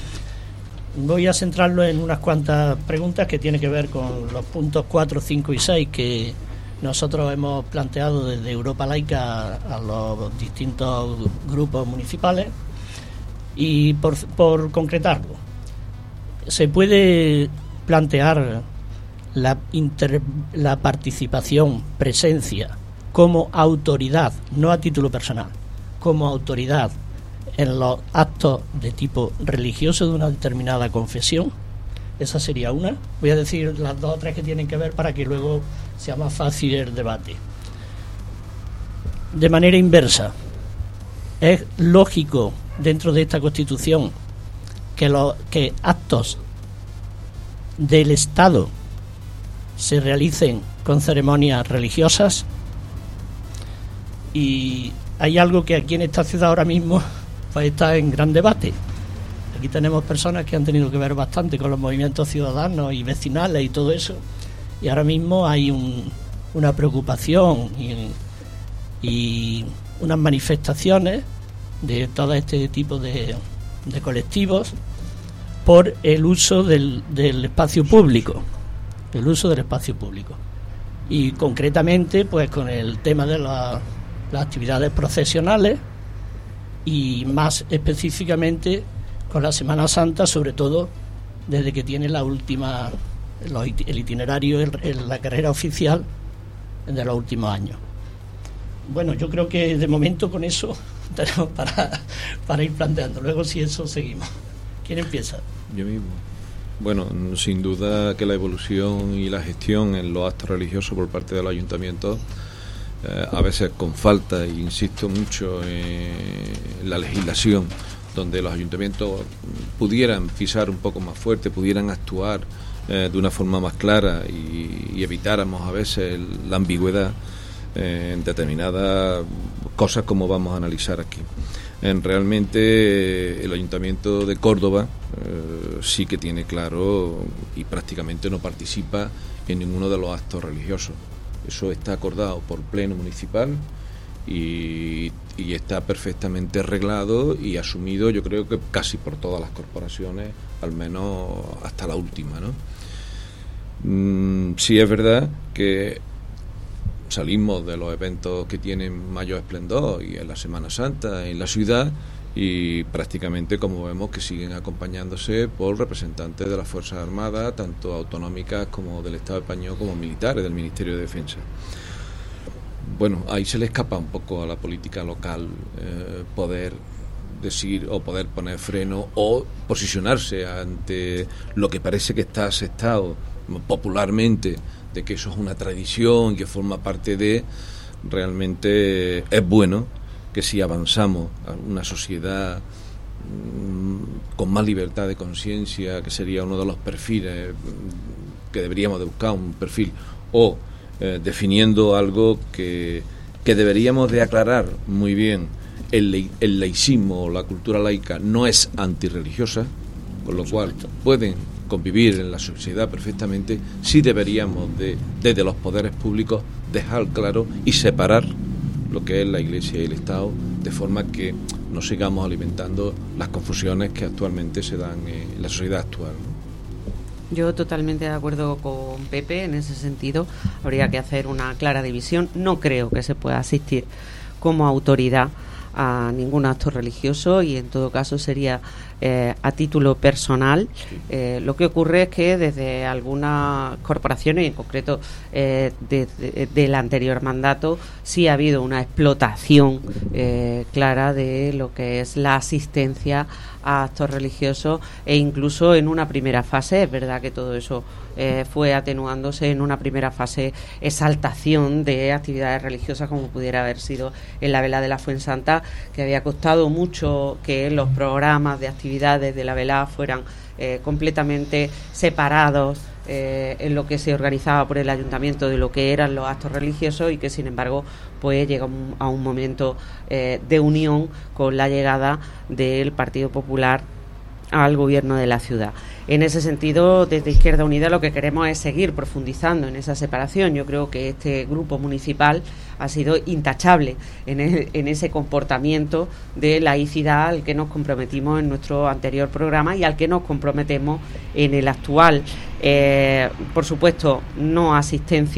Voy a centrarlo en unas cuantas preguntas que tienen que ver con los puntos cuatro, cinco y seis que nosotros hemos planteado desde Europa Laica a los distintos grupos municipales. Y por, por concretarlo, se puede plantear la, inter, la participación, presencia como autoridad, no a título personal, como autoridad en los actos de tipo religioso de una determinada confesión. Esa sería una. Voy a decir las dos o tres que tienen que ver para que luego sea más fácil el debate. De manera inversa, es lógico dentro de esta Constitución que los que actos del Estado se realicen con ceremonias religiosas, y hay algo que aquí en esta ciudad ahora mismo pues está en gran debate. Aquí tenemos personas que han tenido que ver bastante con los movimientos ciudadanos y vecinales y todo eso, y ahora mismo hay un, una preocupación y, y unas manifestaciones de todo este tipo de, de colectivos por el uso del, del espacio público, el uso del espacio público, y concretamente pues con el tema de la, las actividades procesionales, y más específicamente con la Semana Santa, sobre todo desde que tiene la última los, el itinerario, el, el, la carrera oficial de los últimos años. Bueno, yo creo que de momento con eso tenemos para, para ir planteando. Luego, si eso, seguimos. ¿Quién empieza? Yo mismo. Bueno, sin duda que la evolución y la gestión en los actos religiosos por parte de los ayuntamientos, eh, a veces con falta, e insisto mucho en la legislación, donde los ayuntamientos pudieran pisar un poco más fuerte, pudieran actuar eh, de una forma más clara y, y evitáramos a veces el, la ambigüedad eh, en determinadas cosas como vamos a analizar aquí. En realmente el Ayuntamiento de Córdoba eh, sí que tiene claro y prácticamente no participa en ninguno de los actos religiosos. Eso está acordado por pleno municipal y, y está perfectamente arreglado y asumido, yo creo que casi por todas las corporaciones, al menos hasta la última, ¿no? Mm, sí es verdad que salimos de los eventos que tienen mayor esplendor y en la Semana Santa en la ciudad, y prácticamente, como vemos, que siguen acompañándose por representantes de las Fuerzas Armadas, tanto autonómicas como del Estado español, como militares del Ministerio de Defensa. Bueno, ahí se le escapa un poco a la política local eh, poder decir o poder poner freno o posicionarse ante lo que parece que está aceptado popularmente, de que eso es una tradición que forma parte de. Realmente es bueno que si avanzamos a una sociedad mmm, con más libertad de conciencia, que sería uno de los perfiles que deberíamos de buscar, un perfil, o eh, definiendo algo que, que deberíamos de aclarar muy bien, el, el laicismo o la cultura laica no es antirreligiosa, con lo cual pueden convivir en la sociedad perfectamente. Sí deberíamos de, desde los poderes públicos, dejar claro y separar lo que es la Iglesia y el Estado, de forma que no sigamos alimentando las confusiones que actualmente se dan en la sociedad actual, ¿no? Yo totalmente de acuerdo con Pepe en ese sentido. Habría que hacer una clara división. No creo que se pueda asistir como autoridad a ningún acto religioso, y en todo caso sería eh, a título personal. Eh, lo que ocurre es que desde algunas corporaciones, y en concreto eh, desde del anterior mandato, sí ha habido una explotación eh, clara de lo que es la asistencia a actos religiosos, e incluso en una primera fase, es verdad que todo eso eh, fue atenuándose en una primera fase, exaltación de actividades religiosas como pudiera haber sido en la vela de la Fuensanta, que había costado mucho que los programas de actividades de la vela fueran eh, completamente separados eh, en lo que se organizaba por el ayuntamiento de lo que eran los actos religiosos, y que sin embargo pues llega un, a un momento eh, de unión con la llegada del Partido Popular al gobierno de la ciudad. En ese sentido, desde Izquierda Unida lo que queremos es seguir profundizando en esa separación. Yo creo que este grupo municipal ha sido intachable en, el, en ese comportamiento de laicidad al que nos comprometimos en nuestro anterior programa y al que nos comprometemos en el actual. Eh, por supuesto, no asistencia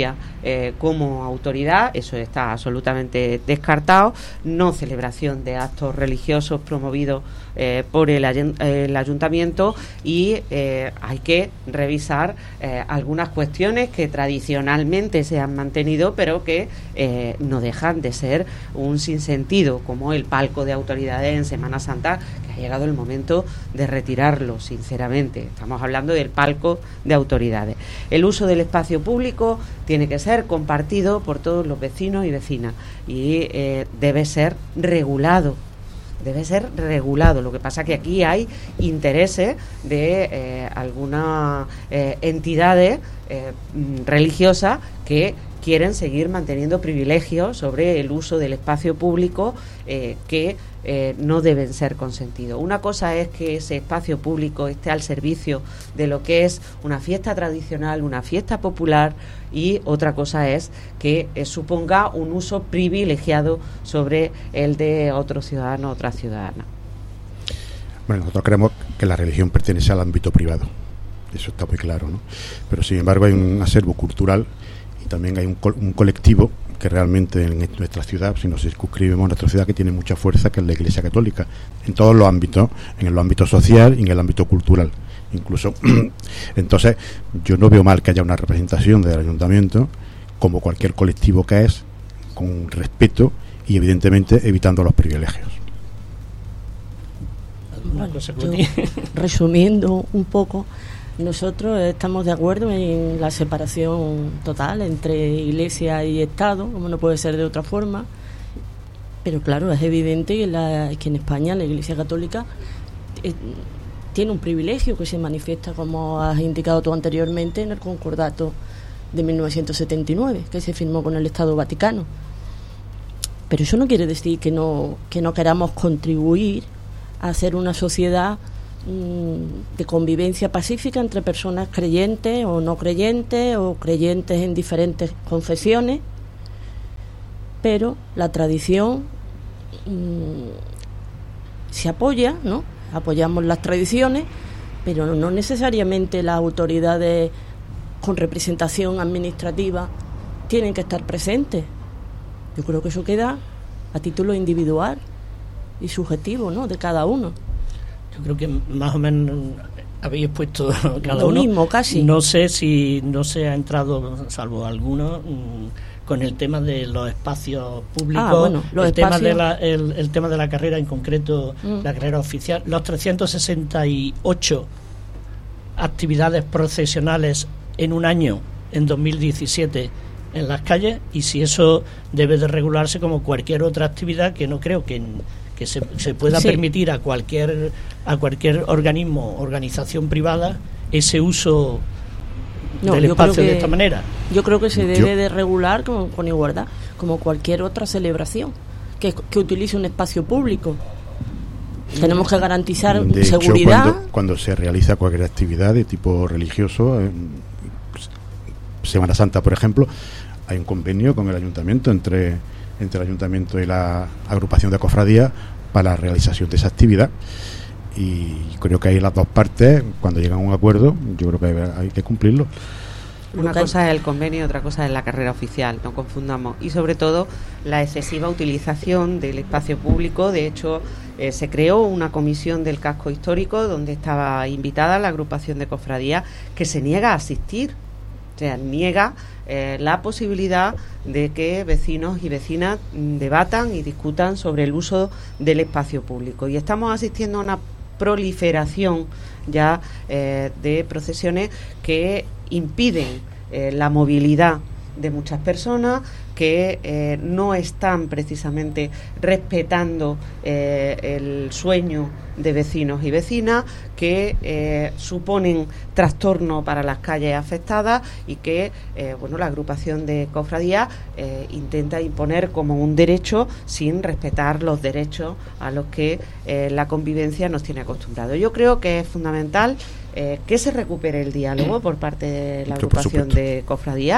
eh, como autoridad, eso está absolutamente descartado, no celebración de actos religiosos promovidos eh, por el, el ayuntamiento y eh, hay que revisar eh, algunas cuestiones que tradicionalmente se han mantenido pero que eh, no dejan de ser un sinsentido, como el palco de autoridades en Semana Santa, que ha llegado el momento de retirarlo, sinceramente. Estamos hablando del palco de autoridades. El uso del espacio público tiene que ser compartido por todos los vecinos y vecinas y eh, debe ser regulado. Debe ser regulado. Lo que pasa que aquí hay intereses de eh, algunas eh, entidades eh, religiosas que quieren seguir manteniendo privilegios sobre el uso del espacio público eh, que eh, no deben ser consentidos. Una cosa es que ese espacio público esté al servicio de lo que es una fiesta tradicional, una fiesta popular, y otra cosa es que eh, suponga un uso privilegiado sobre el de otro ciudadano o otra ciudadana. Bueno, nosotros creemos que la religión pertenece al ámbito privado, eso está muy claro, ¿no? Pero sin embargo hay un acervo cultural y también hay un, co- un colectivo que realmente en nuestra ciudad, si nos circunscribimos a nuestra ciudad, que tiene mucha fuerza, que es la Iglesia Católica, en todos los ámbitos, en el ámbito social y en el ámbito cultural. Incluso, entonces, yo no veo mal que haya una representación del ayuntamiento, como cualquier colectivo que es, con respeto y evidentemente evitando los privilegios. Bueno, yo, resumiendo un poco, nosotros estamos de acuerdo en la separación total entre Iglesia y Estado, como no puede ser de otra forma, pero claro, es evidente que, la, que en España la Iglesia Católica eh, tiene un privilegio que se manifiesta, como has indicado tú anteriormente, en el Concordato de mil novecientos setenta y nueve, que se firmó con el Estado Vaticano. Pero eso no quiere decir que no, que no queramos contribuir a hacer una sociedad de convivencia pacífica entre personas creyentes o no creyentes o creyentes en diferentes confesiones, pero la tradición mmm, se apoya, ¿no? Apoyamos las tradiciones, pero no necesariamente las autoridades con representación administrativa tienen que estar presentes. Yo creo que eso queda a título individual y subjetivo, ¿no?, de cada uno. Yo creo que más o menos habéis puesto cada lo uno. mismo, casi. No sé si no se ha entrado, salvo algunos, con el tema de los espacios públicos, ah, bueno, los el, espacios... tema de la, el, el tema de la carrera, en concreto mm. la carrera oficial, los trescientos sesenta y ocho actividades procesionales en un año, en dos mil diecisiete, en las calles, y si eso debe de regularse como cualquier otra actividad, que no creo que... que se, se pueda sí. permitir a cualquier a cualquier organismo, organización privada, ese uso no, del espacio que, de esta manera. Yo creo que se debe yo. de regular con, con igualdad, como cualquier otra celebración que, que utilice un espacio público. Tenemos que garantizar de seguridad. Hecho, cuando, cuando se realiza cualquier actividad de tipo religioso, en Semana Santa, por ejemplo, hay un convenio con el ayuntamiento entre entre el ayuntamiento y la agrupación de cofradías para la realización de esa actividad, y creo que ahí las dos partes, cuando llegan a un acuerdo, yo creo que hay, hay que cumplirlo. Una cosa es el convenio y otra cosa es la carrera oficial, no confundamos, y sobre todo la excesiva utilización del espacio público. De hecho, eh, se creó una comisión del casco histórico donde estaba invitada la agrupación de cofradías, que se niega a asistir. O sea, niega eh, la posibilidad de que vecinos y vecinas debatan y discutan sobre el uso del espacio público. Y estamos asistiendo a una proliferación ya eh, de procesiones que impiden eh, la movilidad de muchas personas, que eh, no están precisamente respetando eh, el sueño de vecinos y vecinas, que eh, suponen trastorno para las calles afectadas y que eh, bueno, la agrupación de cofradías eh, intenta imponer como un derecho sin respetar los derechos a los que eh, la convivencia nos tiene acostumbrados. Yo creo que es fundamental eh, que se recupere el diálogo por parte de la agrupación de cofradías,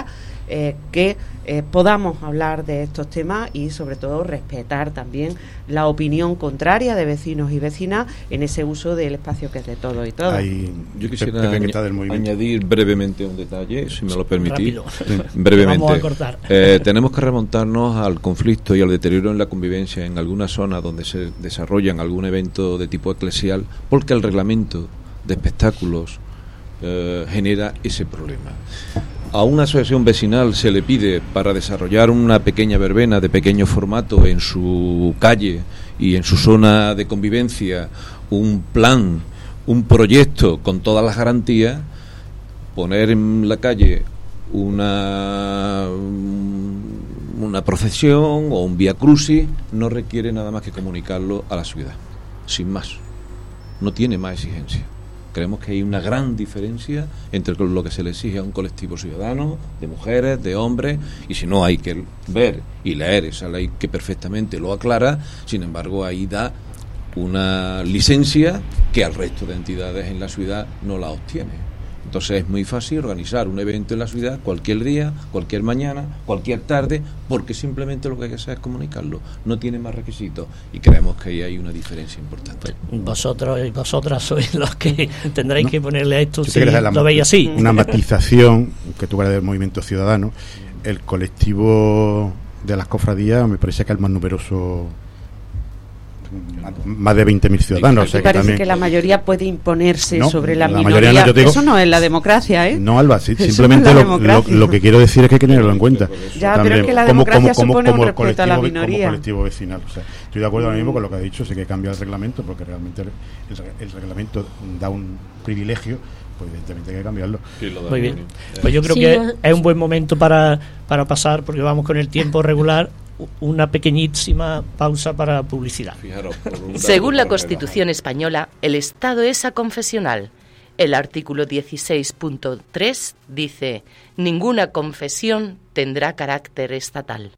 eh, que eh, podamos hablar de estos temas y sobre todo respetar también la opinión contraria de vecinos y vecinas en ese uso del espacio que es de todo y todo. Hay, Yo quisiera añ- añadir brevemente un detalle, si me lo permitís. Brevemente. Vamos a cortar. Eh, tenemos que remontarnos al conflicto y al deterioro en la convivencia en algunas zonas donde se desarrollan algún evento de tipo eclesial, porque el reglamento de espectáculos eh, genera ese problema. A una asociación vecinal se le pide para desarrollar una pequeña verbena de pequeño formato en su calle y en su zona de convivencia un plan, un proyecto con todas las garantías. Poner en la calle una una procesión o un vía crucis no requiere nada más que comunicarlo a la ciudad, sin más, no tiene más exigencia. Creemos que hay una gran diferencia entre lo que se le exige a un colectivo ciudadano, de mujeres, de hombres, y si no, hay que ver y leer esa ley que perfectamente lo aclara. Sin embargo, ahí da una licencia que al resto de entidades en la ciudad no la obtiene. Entonces es muy fácil organizar un evento en la ciudad cualquier día, cualquier mañana, cualquier tarde, porque simplemente lo que hay que hacer es comunicarlo. No tiene más requisitos y creemos que ahí hay una diferencia importante. Pues vosotros y vosotras sois los que tendréis no, que ponerle a esto si la, lo veis así. Una matización que tú hablas del movimiento ciudadano. El colectivo de las cofradías me parece que es el más numeroso, más de veinte mil ciudadanos. O sea, que parece también, que la mayoría puede imponerse no, sobre la, la minoría. No, digo, eso no es la democracia, ¿eh? No, Alba, sí, simplemente no lo, lo, lo que quiero decir es que hay que tenerlo en cuenta. Ya, también, pero es que la como, democracia como, supone como, un respeto a la minoría. Como colectivo vecinal. O sea, estoy de acuerdo ahora mismo con lo que ha dicho, sé que cambia el reglamento, porque realmente el, el reglamento da un privilegio, pues evidentemente hay que cambiarlo. Muy bien. Pues yo creo sí, que es un buen momento para, para pasar, porque vamos con el tiempo regular, una pequeñísima pausa para publicidad. Según la Constitución española, el Estado es aconfesional. El artículo dieciséis punto tres dice: ninguna confesión tendrá carácter estatal.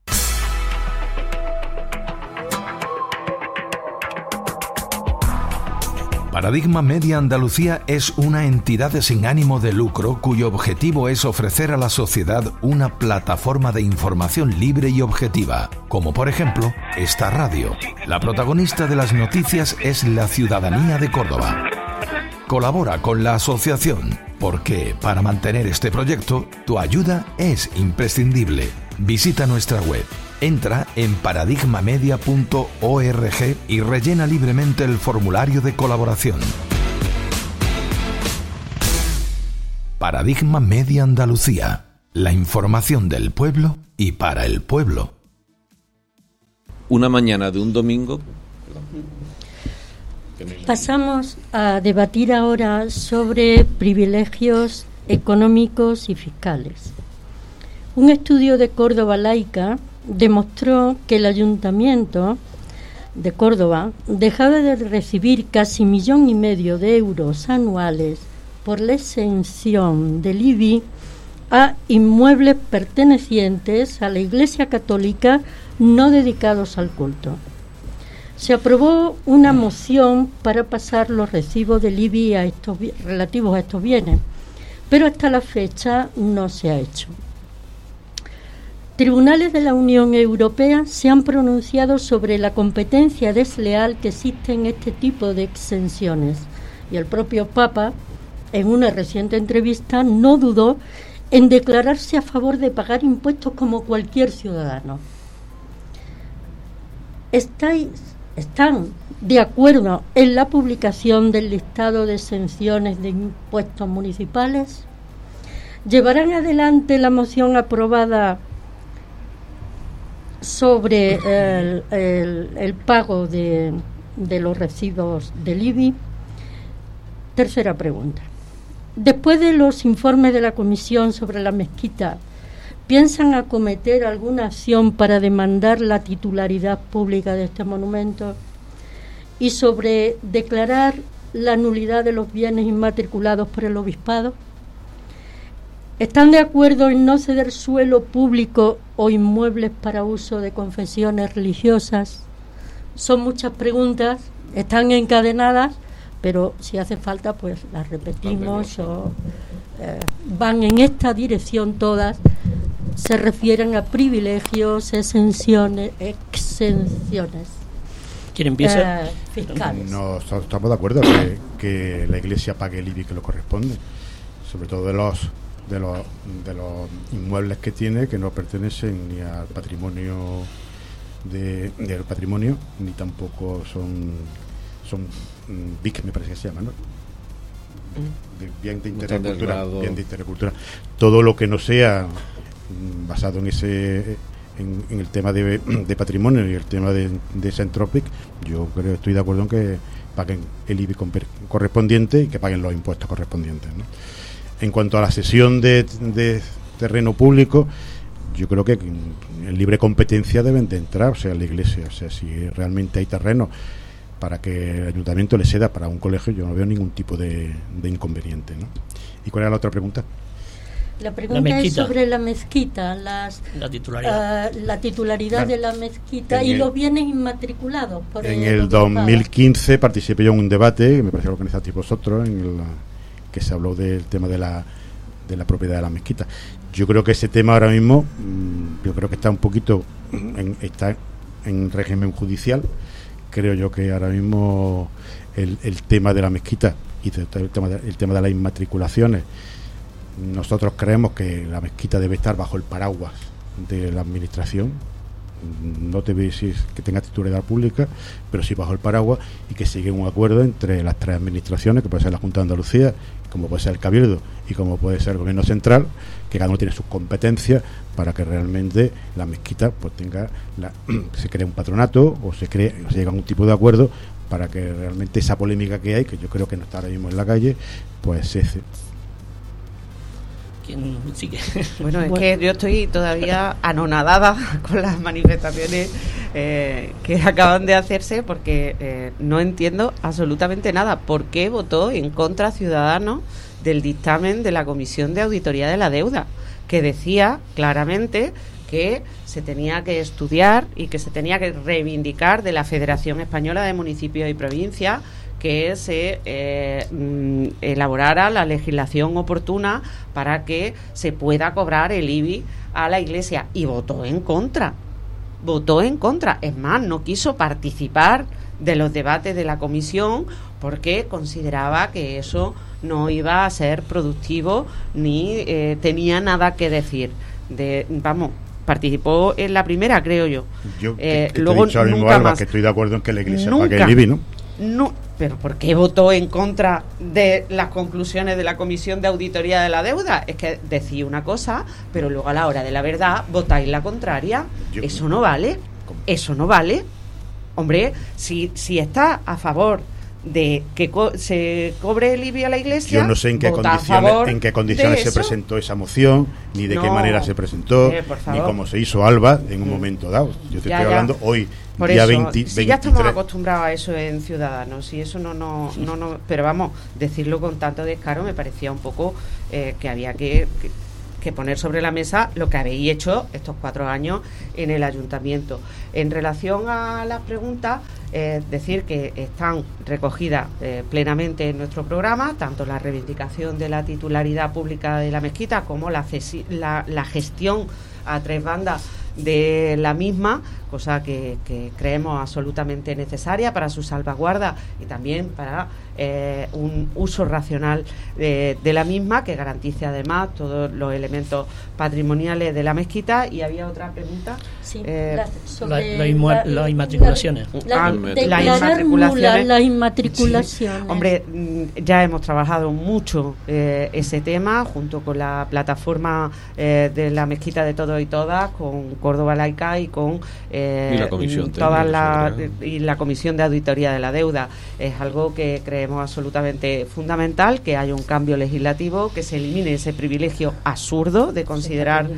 Paradigma Media Andalucía es una entidad sin ánimo de lucro cuyo objetivo es ofrecer a la sociedad una plataforma de información libre y objetiva, como por ejemplo esta radio. La protagonista de las noticias es la ciudadanía de Córdoba. Colabora con la asociación, porque para mantener este proyecto, tu ayuda es imprescindible. Visita nuestra web. Entra en paradigma media punto org y rellena libremente el formulario de colaboración. Paradigma Media Andalucía. La información del pueblo y para el pueblo. Una mañana de un domingo. Pasamos a debatir ahora sobre privilegios económicos y fiscales. Un estudio de Córdoba Laica demostró que el Ayuntamiento de Córdoba dejaba de recibir casi millón y medio de euros anuales por la exención del I B I a inmuebles pertenecientes a la Iglesia Católica no dedicados al culto. Se aprobó una moción para pasar los recibos del I B I a estos, relativos a estos bienes, pero hasta la fecha no se ha hecho. Tribunales de la Unión Europea se han pronunciado sobre la competencia desleal que existe en este tipo de exenciones, y el propio Papa, en una reciente entrevista, no dudó en declararse a favor de pagar impuestos como cualquier ciudadano. ¿Estáis, ¿Están de acuerdo en la publicación del listado de exenciones de impuestos municipales? ¿Llevarán adelante la moción aprobada sobre el, el, el pago de, de los recibos del I B I? Tercera pregunta. Después de los informes de la Comisión sobre la mezquita, ¿piensan acometer alguna acción para demandar la titularidad pública de este monumento? Y sobre declarar la nulidad de los bienes inmatriculados por el obispado. ¿Están de acuerdo en no ceder suelo público o inmuebles para uso de confesiones religiosas? Son muchas preguntas, están encadenadas, pero si hace falta pues las repetimos o eh, van en esta dirección todas, se refieren a privilegios, exenciones, exenciones. ¿Quién empieza? Eh, fiscales. No, estamos de acuerdo que, que la Iglesia pague el I B I que le corresponde, sobre todo de los de los de los inmuebles que tiene, que no pertenecen ni al patrimonio de, del patrimonio, ni tampoco son son mm, B I C, me parece que se llama, ¿no? De bien de interés cultural, bien de interés cultural. Todo lo que no sea mm, basado en ese en, en el tema de, de patrimonio y el tema de, de Centropic, yo creo estoy de acuerdo en que paguen el I B I correspondiente y que paguen los impuestos correspondientes, ¿no? En cuanto a la cesión de, de terreno público, yo creo que en libre competencia deben de entrar, o sea, la Iglesia, o sea, si realmente hay terreno para que el ayuntamiento le ceda para un colegio, yo no veo ningún tipo de, de inconveniente, ¿no? ¿Y cuál era la otra pregunta? La pregunta la es sobre la mezquita, las, la titularidad, uh, la titularidad claro. de la mezquita en y el, los bienes inmatriculados. Por en el, el dos mil quince participé yo en un debate, que me parece que organizasteis vosotros, en el, que se habló del tema de la, de la propiedad de la mezquita. Yo creo que ese tema ahora mismo, mmm, yo creo que está un poquito, en, está en régimen judicial. Creo yo que ahora mismo el, el tema de la mezquita y el tema de, el tema de las inmatriculaciones, nosotros creemos que la mezquita debe estar bajo el paraguas de la administración. No te voy a decir que tenga titularidad pública, pero sí bajo el paraguas, y que siga un acuerdo entre las tres administraciones, que puede ser la Junta de Andalucía, como puede ser el Cabildo y como puede ser el Gobierno Central, que cada uno tiene sus competencias para que realmente la mezquita pues tenga la, se cree un patronato o se cree o se llega a un tipo de acuerdo para que realmente esa polémica que hay, que yo creo que no está ahora mismo en la calle, pues cese. ¿Quién sigue? Bueno, es bueno. que yo estoy todavía anonadada con las manifestaciones eh, que acaban de hacerse, porque eh, no entiendo absolutamente nada. ¿Por qué votó en contra Ciudadanos del dictamen de la Comisión de Auditoría de la Deuda, que decía claramente que se tenía que estudiar y que se tenía que reivindicar de la Federación Española de Municipios y Provincias que se eh, mm, elaborara la legislación oportuna para que se pueda cobrar el I B I a la Iglesia, y votó en contra, votó en contra, es más, no quiso participar de los debates de la comisión porque consideraba que eso no iba a ser productivo ni eh, tenía nada que decir. De, vamos, participó en la primera, creo yo. Yo eh, que, que luego te he dicho nunca mismo, Alba, más. Que estoy de acuerdo en que la Iglesia Nunca. pague el I B I, ¿no? No, pero ¿por qué votó en contra de las conclusiones de la Comisión de Auditoría de la Deuda? Es que decís una cosa, pero luego a la hora de la verdad votáis la contraria. Yo, eso no vale. ¿Cómo? Eso no vale. Hombre, si, si está a favor de que co- se cobre el I B I a la Iglesia, yo no sé en qué condiciones, en qué condiciones se presentó esa moción, ni de no, qué manera se presentó, eh, ni cómo se hizo, Alba, en un mm. momento dado. Yo te ya, estoy hablando ya. hoy, por día eso, veinte, si veintitrés. Ya estamos acostumbrados a eso en Ciudadanos, y eso no, no, no, no, pero vamos, decirlo con tanto descaro me parecía un poco eh, que había que, que que poner sobre la mesa lo que habéis hecho estos cuatro años en el ayuntamiento. En relación a las preguntas, eh, decir que están recogidas eh, plenamente en nuestro programa, tanto la reivindicación de la titularidad pública de la mezquita como la, cesi- la, la gestión a tres bandas de la misma, cosa que, que creemos absolutamente necesaria para su salvaguarda y también para eh, un uso racional de, de la misma, que garantice además todos los elementos patrimoniales de la mezquita. Y había otra pregunta. Sí, eh, la, sobre la, la inmu- la, las inmatriculaciones. La, la, la inmatriculaciones. Las inmatriculaciones. Sí. Hombre, ya hemos trabajado mucho eh, ese tema junto con la plataforma eh, de la mezquita de todos y todas, con Córdoba Laica y con eh, y la comisión todas la, y la Comisión de Auditoría de la Deuda. Es algo que creemos absolutamente fundamental, que haya un cambio legislativo, que se elimine ese privilegio absurdo de considerar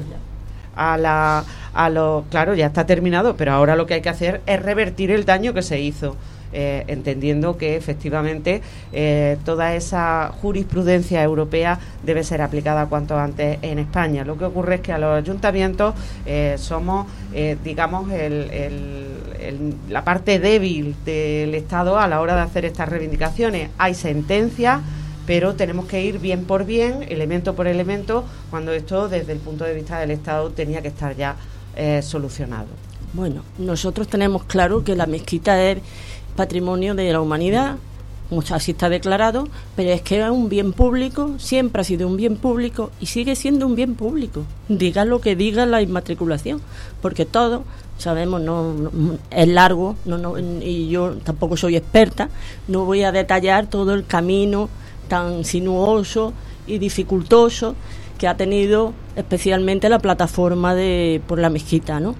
a la a lo claro, ya está terminado, pero ahora lo que hay que hacer es revertir el daño que se hizo. Eh, entendiendo que efectivamente eh, toda esa jurisprudencia europea debe ser aplicada cuanto antes en España. Lo que ocurre es que a los ayuntamientos eh, somos, eh, digamos, el, el, el, la parte débil del Estado a la hora de hacer estas reivindicaciones. Hay sentencias pero tenemos que ir bien por bien, elemento por elemento, cuando esto desde el punto de vista del Estado tenía que estar ya eh, solucionado. Bueno, nosotros tenemos claro que la mezquita es patrimonio de la humanidad, así está declarado, pero es que es un bien público, siempre ha sido un bien público y sigue siendo un bien público, diga lo que diga la inmatriculación, porque todo, sabemos, no, no es largo, no, no, y yo tampoco soy experta, no voy a detallar todo el camino tan sinuoso y dificultoso que ha tenido especialmente la plataforma de por la mezquita, ¿no?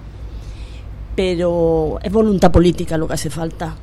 Pero es voluntad política lo que hace falta.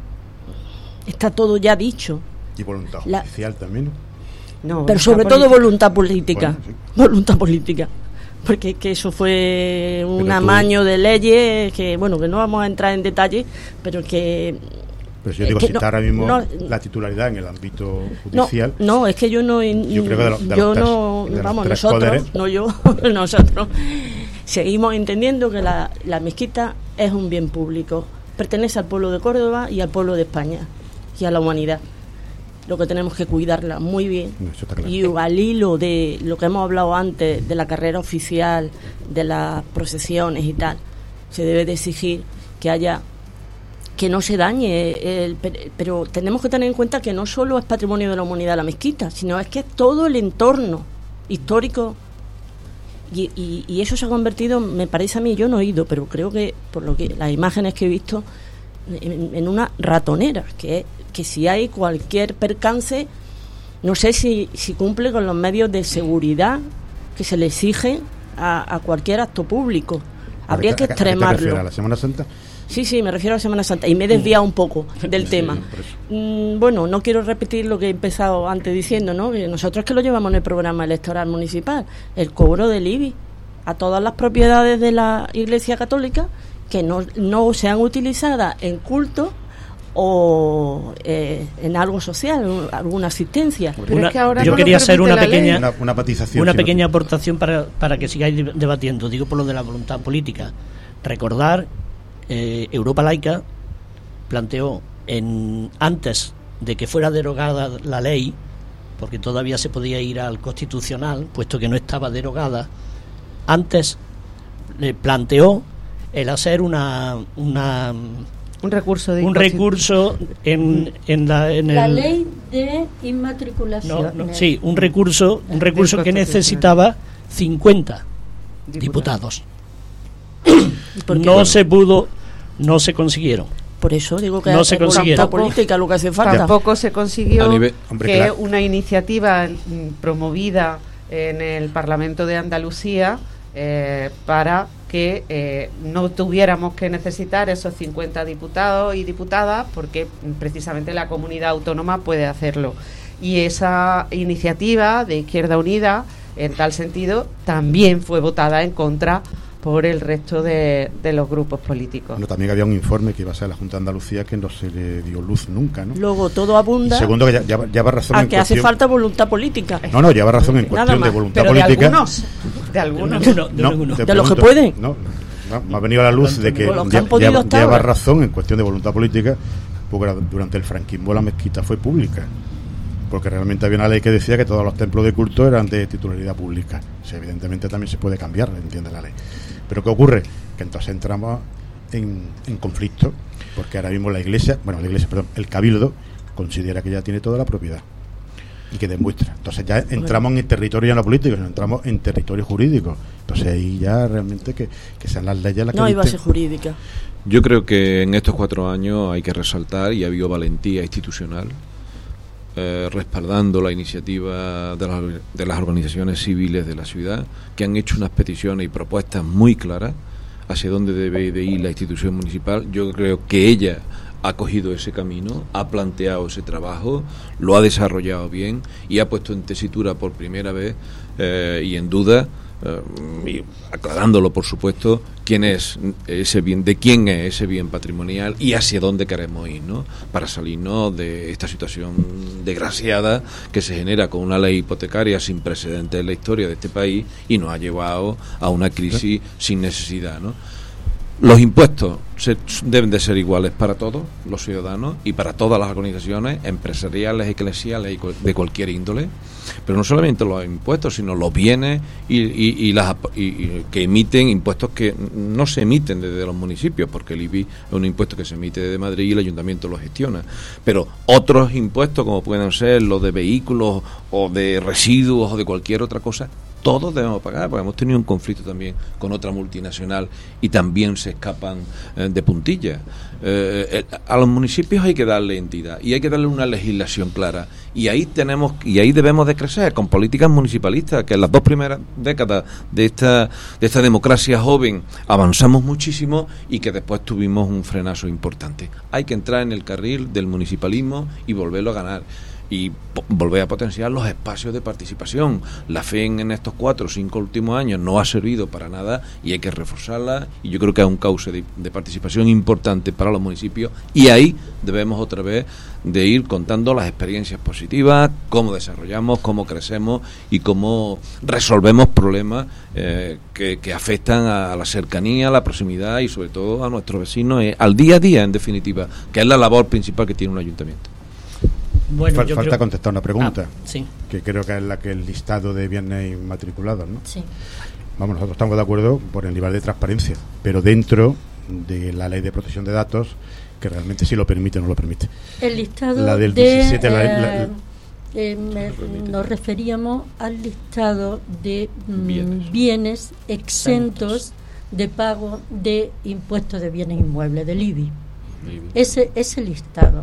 Está todo ya dicho. Y voluntad la, judicial también. No, pero sobre política. todo voluntad política. Bueno, sí. Voluntad política. Porque que eso fue un pero amaño tú... de leyes que, bueno, que no vamos a entrar en detalle, pero que... Pero si yo digo, si está no, ahora mismo no, la titularidad en el ámbito judicial... No, no es que yo no... Yo creo que de, lo, de yo los no... tres, vamos, tres nosotros, poderes, no yo, nosotros seguimos entendiendo que la, la mezquita es un bien público. Pertenece al pueblo de Córdoba y al pueblo de España y a la humanidad. Lo que tenemos que cuidarla muy bien. No, claro. Y al hilo de lo que hemos hablado antes, de la carrera oficial, de las procesiones y tal, se debe de exigir que haya, que no se dañe, el, pero tenemos que tener en cuenta que no solo es patrimonio de la humanidad la mezquita, sino es que es todo el entorno histórico. Y, y, y eso se ha convertido, me parece a mí, yo no he ido, pero creo que por lo que las imágenes que he visto, en, en una ratonera, que, que si hay cualquier percance, no sé si, si cumple con los medios de seguridad que se le exige a, a cualquier acto público. Habría que extremarlo. ¿A qué te refieres? ¿A la Semana Santa? Sí, sí, me refiero a la Semana Santa y me he desviado un poco del sí, tema. Mm, bueno, no quiero repetir lo que he empezado antes diciendo, ¿no? Que nosotros que lo llevamos en el programa electoral municipal, el cobro del I B I a todas las propiedades de la Iglesia Católica que no, no sean utilizadas en culto o eh, en algo social, alguna asistencia. Una, es que ahora yo no quería hacer una pequeña una, una, patización, una pequeña aportación para, para que sigáis debatiendo. Digo por lo de la voluntad política. Recordar, eh, Europa Laica planteó en antes de que fuera derogada la ley, porque todavía se podía ir al Constitucional, puesto que no estaba derogada, antes le planteó el hacer una una un recurso de un recurso en, en la en la el, ley de inmatriculación. No, no, sí, un recurso un recurso que necesitaba cincuenta diputados. No se pudo, no se consiguieron. Por eso digo que no se consiguieron. Política lo que hace falta. Tampoco se consiguió nivel, hombre, que claro. una iniciativa promovida en el Parlamento de Andalucía eh, para que eh, no tuviéramos que necesitar esos cincuenta diputados y diputadas, porque precisamente la comunidad autónoma puede hacerlo. Y esa iniciativa de Izquierda Unida, en tal sentido, también fue votada en contra por el resto de, de los grupos políticos. Bueno, también había un informe que iba a ser la Junta de Andalucía que no se le dio luz nunca, ¿no? Luego todo abunda. Y segundo, que ya, ya, ya va razón a en que cuestión, hace falta voluntad política. No, no, lleva razón en cuestión de voluntad pero política. De algunos, de algunos. De, no, de, no, algunos. de, de los que pregunto, pueden. No, no, me ha venido a la luz de que ya, lleva, lleva razón en cuestión de voluntad política, porque durante el franquismo la mezquita fue pública. Porque realmente había una ley que decía que todos los templos de culto eran de titularidad pública. O sea, evidentemente también se puede cambiar, entiende la ley. Pero ¿qué ocurre? Que entonces entramos en, en conflicto, porque ahora mismo la iglesia, bueno, la iglesia, perdón, el cabildo considera que ya tiene toda la propiedad y que demuestra. Entonces ya entramos en el territorio ya no político, no entramos en territorio jurídico. Entonces ahí ya realmente que, que sean las leyes las que... No hay base jurídica. Yo creo que en estos cuatro años hay que resaltar, y ha habido valentía institucional, Eh, respaldando la iniciativa de las, de las organizaciones civiles de la ciudad, que han hecho unas peticiones y propuestas muy claras hacia dónde debe de ir la institución municipal. Yo creo que ella ha cogido ese camino, ha planteado ese trabajo, lo ha desarrollado bien y ha puesto en tesitura por primera vez eh, y en duda, eh, y aclarándolo por supuesto, quién es ese bien, de quién es ese bien patrimonial y hacia dónde queremos ir, ¿no? Para salirnos de esta situación desgraciada que se genera con una ley hipotecaria sin precedentes en la historia de este país y nos ha llevado a una crisis sin necesidad, ¿no? Los impuestos se, deben de ser iguales para todos los ciudadanos y para todas las organizaciones empresariales, eclesiales y de cualquier índole, pero no solamente los impuestos, sino los bienes y, y, y las y, y que emiten impuestos que no se emiten desde los municipios, porque el I B I es un impuesto que se emite desde Madrid y el ayuntamiento lo gestiona, pero otros impuestos como pueden ser los de vehículos o de residuos o de cualquier otra cosa, todos debemos pagar, porque hemos tenido un conflicto también con otra multinacional y también se escapan eh, de puntillas. Eh, eh, a los municipios hay que darle entidad y hay que darle una legislación clara, y ahí tenemos y ahí debemos de crecer con políticas municipalistas, que en las dos primeras décadas de esta de esta democracia joven avanzamos muchísimo y que después tuvimos un frenazo importante. Hay que entrar en el carril del municipalismo y volverlo a ganar, y po- volver a potenciar los espacios de participación. La F E N en estos cuatro o cinco últimos años no ha servido para nada y hay que reforzarla, y yo creo que es un cauce de, de participación importante para los municipios, y ahí debemos otra vez de ir contando las experiencias positivas, cómo desarrollamos, cómo crecemos y cómo resolvemos problemas eh, que, que afectan a la cercanía, a la proximidad y sobre todo a nuestros vecinos, eh, al día a día, en definitiva, que es la labor principal que tiene un ayuntamiento. Bueno, Fal- falta creo... contestar una pregunta, ah, sí. que creo que es la que el listado de bienes inmatriculados, ¿no? Sí. Vamos, nosotros estamos de acuerdo por el nivel de transparencia, pero dentro de la ley de protección de datos, que realmente sí lo permite o no lo permite. El listado la del de, diecisiete, la, eh, la, eh, me, nos referíamos al listado de mm, bienes. bienes exentos de pago de impuestos de bienes inmuebles, del I B I. Ese, ese listado.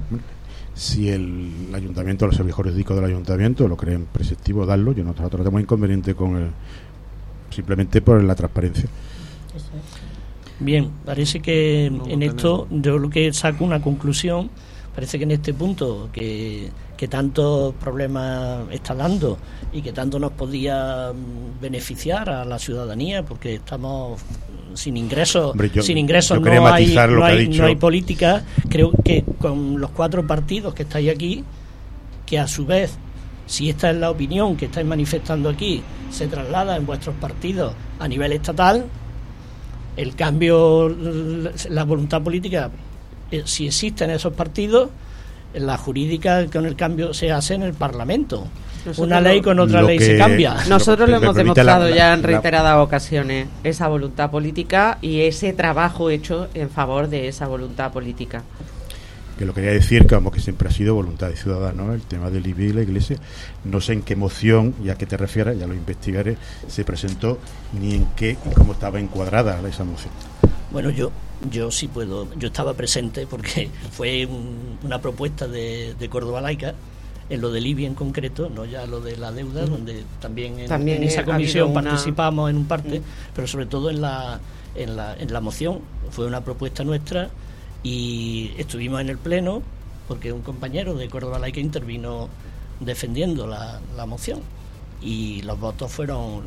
Si el ayuntamiento, los servicios jurídicos del ayuntamiento lo creen preceptivo, darlo. Yo nosotros no tenemos inconveniente con el, simplemente por la transparencia. Eso es. Bien, parece que no, en esto yo lo que saco una conclusión, parece que en este punto que, que tantos problemas está dando y que tanto nos podía beneficiar a la ciudadanía, porque estamos sin ingresos, Hombre, yo, sin ingresos no hay, no, hay, no hay política. Creo que con los cuatro partidos que estáis aquí, que a su vez, si esta es la opinión que estáis manifestando aquí, se traslada en vuestros partidos a nivel estatal, el cambio, la voluntad política, si existen esos partidos, la jurídica con el cambio se hace en el Parlamento. Nosotros Una ley con otra ley se cambia. Nosotros lo, lo hemos demostrado la, ya en reiteradas la, ocasiones, esa voluntad política y ese trabajo hecho en favor de esa voluntad política. Que lo quería decir, que vamos, que siempre ha sido voluntad de ciudadanos, ¿no? El tema del I B I y la Iglesia. No sé en qué moción, y a qué te refieres, ya lo investigaré, se presentó, ni en qué y cómo estaba encuadrada esa moción. Bueno, yo yo sí puedo, yo estaba presente porque fue un, una propuesta de, de Córdoba Laica, en lo del I B I en concreto, no ya lo de la deuda, mm. donde también en, también en esa comisión participamos una... en un parte, mm. pero sobre todo en la, en la en la moción, fue una propuesta nuestra. Y estuvimos en el pleno porque un compañero de Córdoba Laica intervino defendiendo la, la moción, y los votos fueron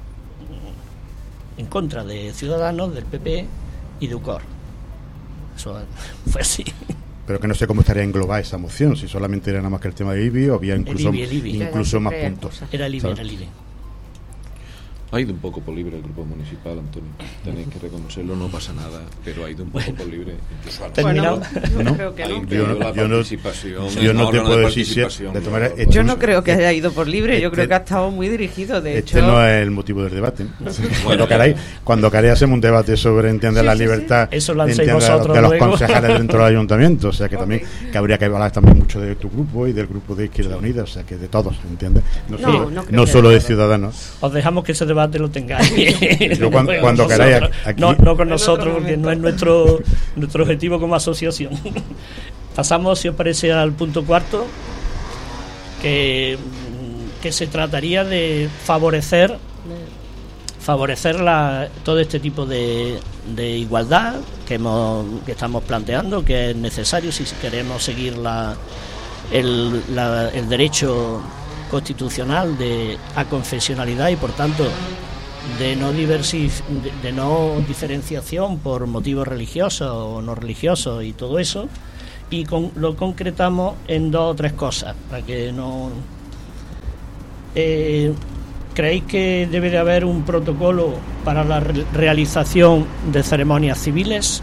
en contra de Ciudadanos, del P P y de U C O R. Eso fue así. Pero que no sé cómo estaría englobada esa moción, si solamente era nada más que el tema de I B I o había incluso, el I B I, el I B I. incluso más puntos. Era el I B I, era el I B I. Ha ido un poco por libre el grupo municipal, Antonio. Tenéis que reconocerlo, no pasa nada, pero ha ido un poco bueno, por libre. Bueno, no, no creo que no. Yo no, la yo no, yo no te puedo de decir si de tomar no, yo no creo que haya ido por libre, este, yo creo que ha estado muy dirigido, de este hecho. no es el motivo del debate. Cuando queráis, cuando queráis hacemos un debate sobre entiende sí, la sí, libertad sí. Eso lo de, de los concejales dentro del ayuntamiento, o sea que okay. también que habría que hablar también mucho de tu grupo y del grupo de Izquierda Unida, o sea que de todos, ¿entiendes? No, no, solo, no, no solo de Ciudadanos. Os dejamos que ese debate lo tengáis. Yo cuando, cuando queráis aquí, no, no con nosotros, porque no es nuestro nuestro objetivo como asociación. Pasamos, si os parece, al punto cuarto, que, que se trataría de favorecer favorecer la, todo este tipo de, de igualdad que hemos que estamos planteando, que es necesario si queremos seguir la, el, la, el derecho constitucional de a confesionalidad y por tanto de no diversif- de, de no diferenciación por motivos religiosos o no religiosos y todo eso, y con, lo concretamos en dos o tres cosas para que no eh, ¿creéis que debe de haber un protocolo para la re- realización de ceremonias civiles?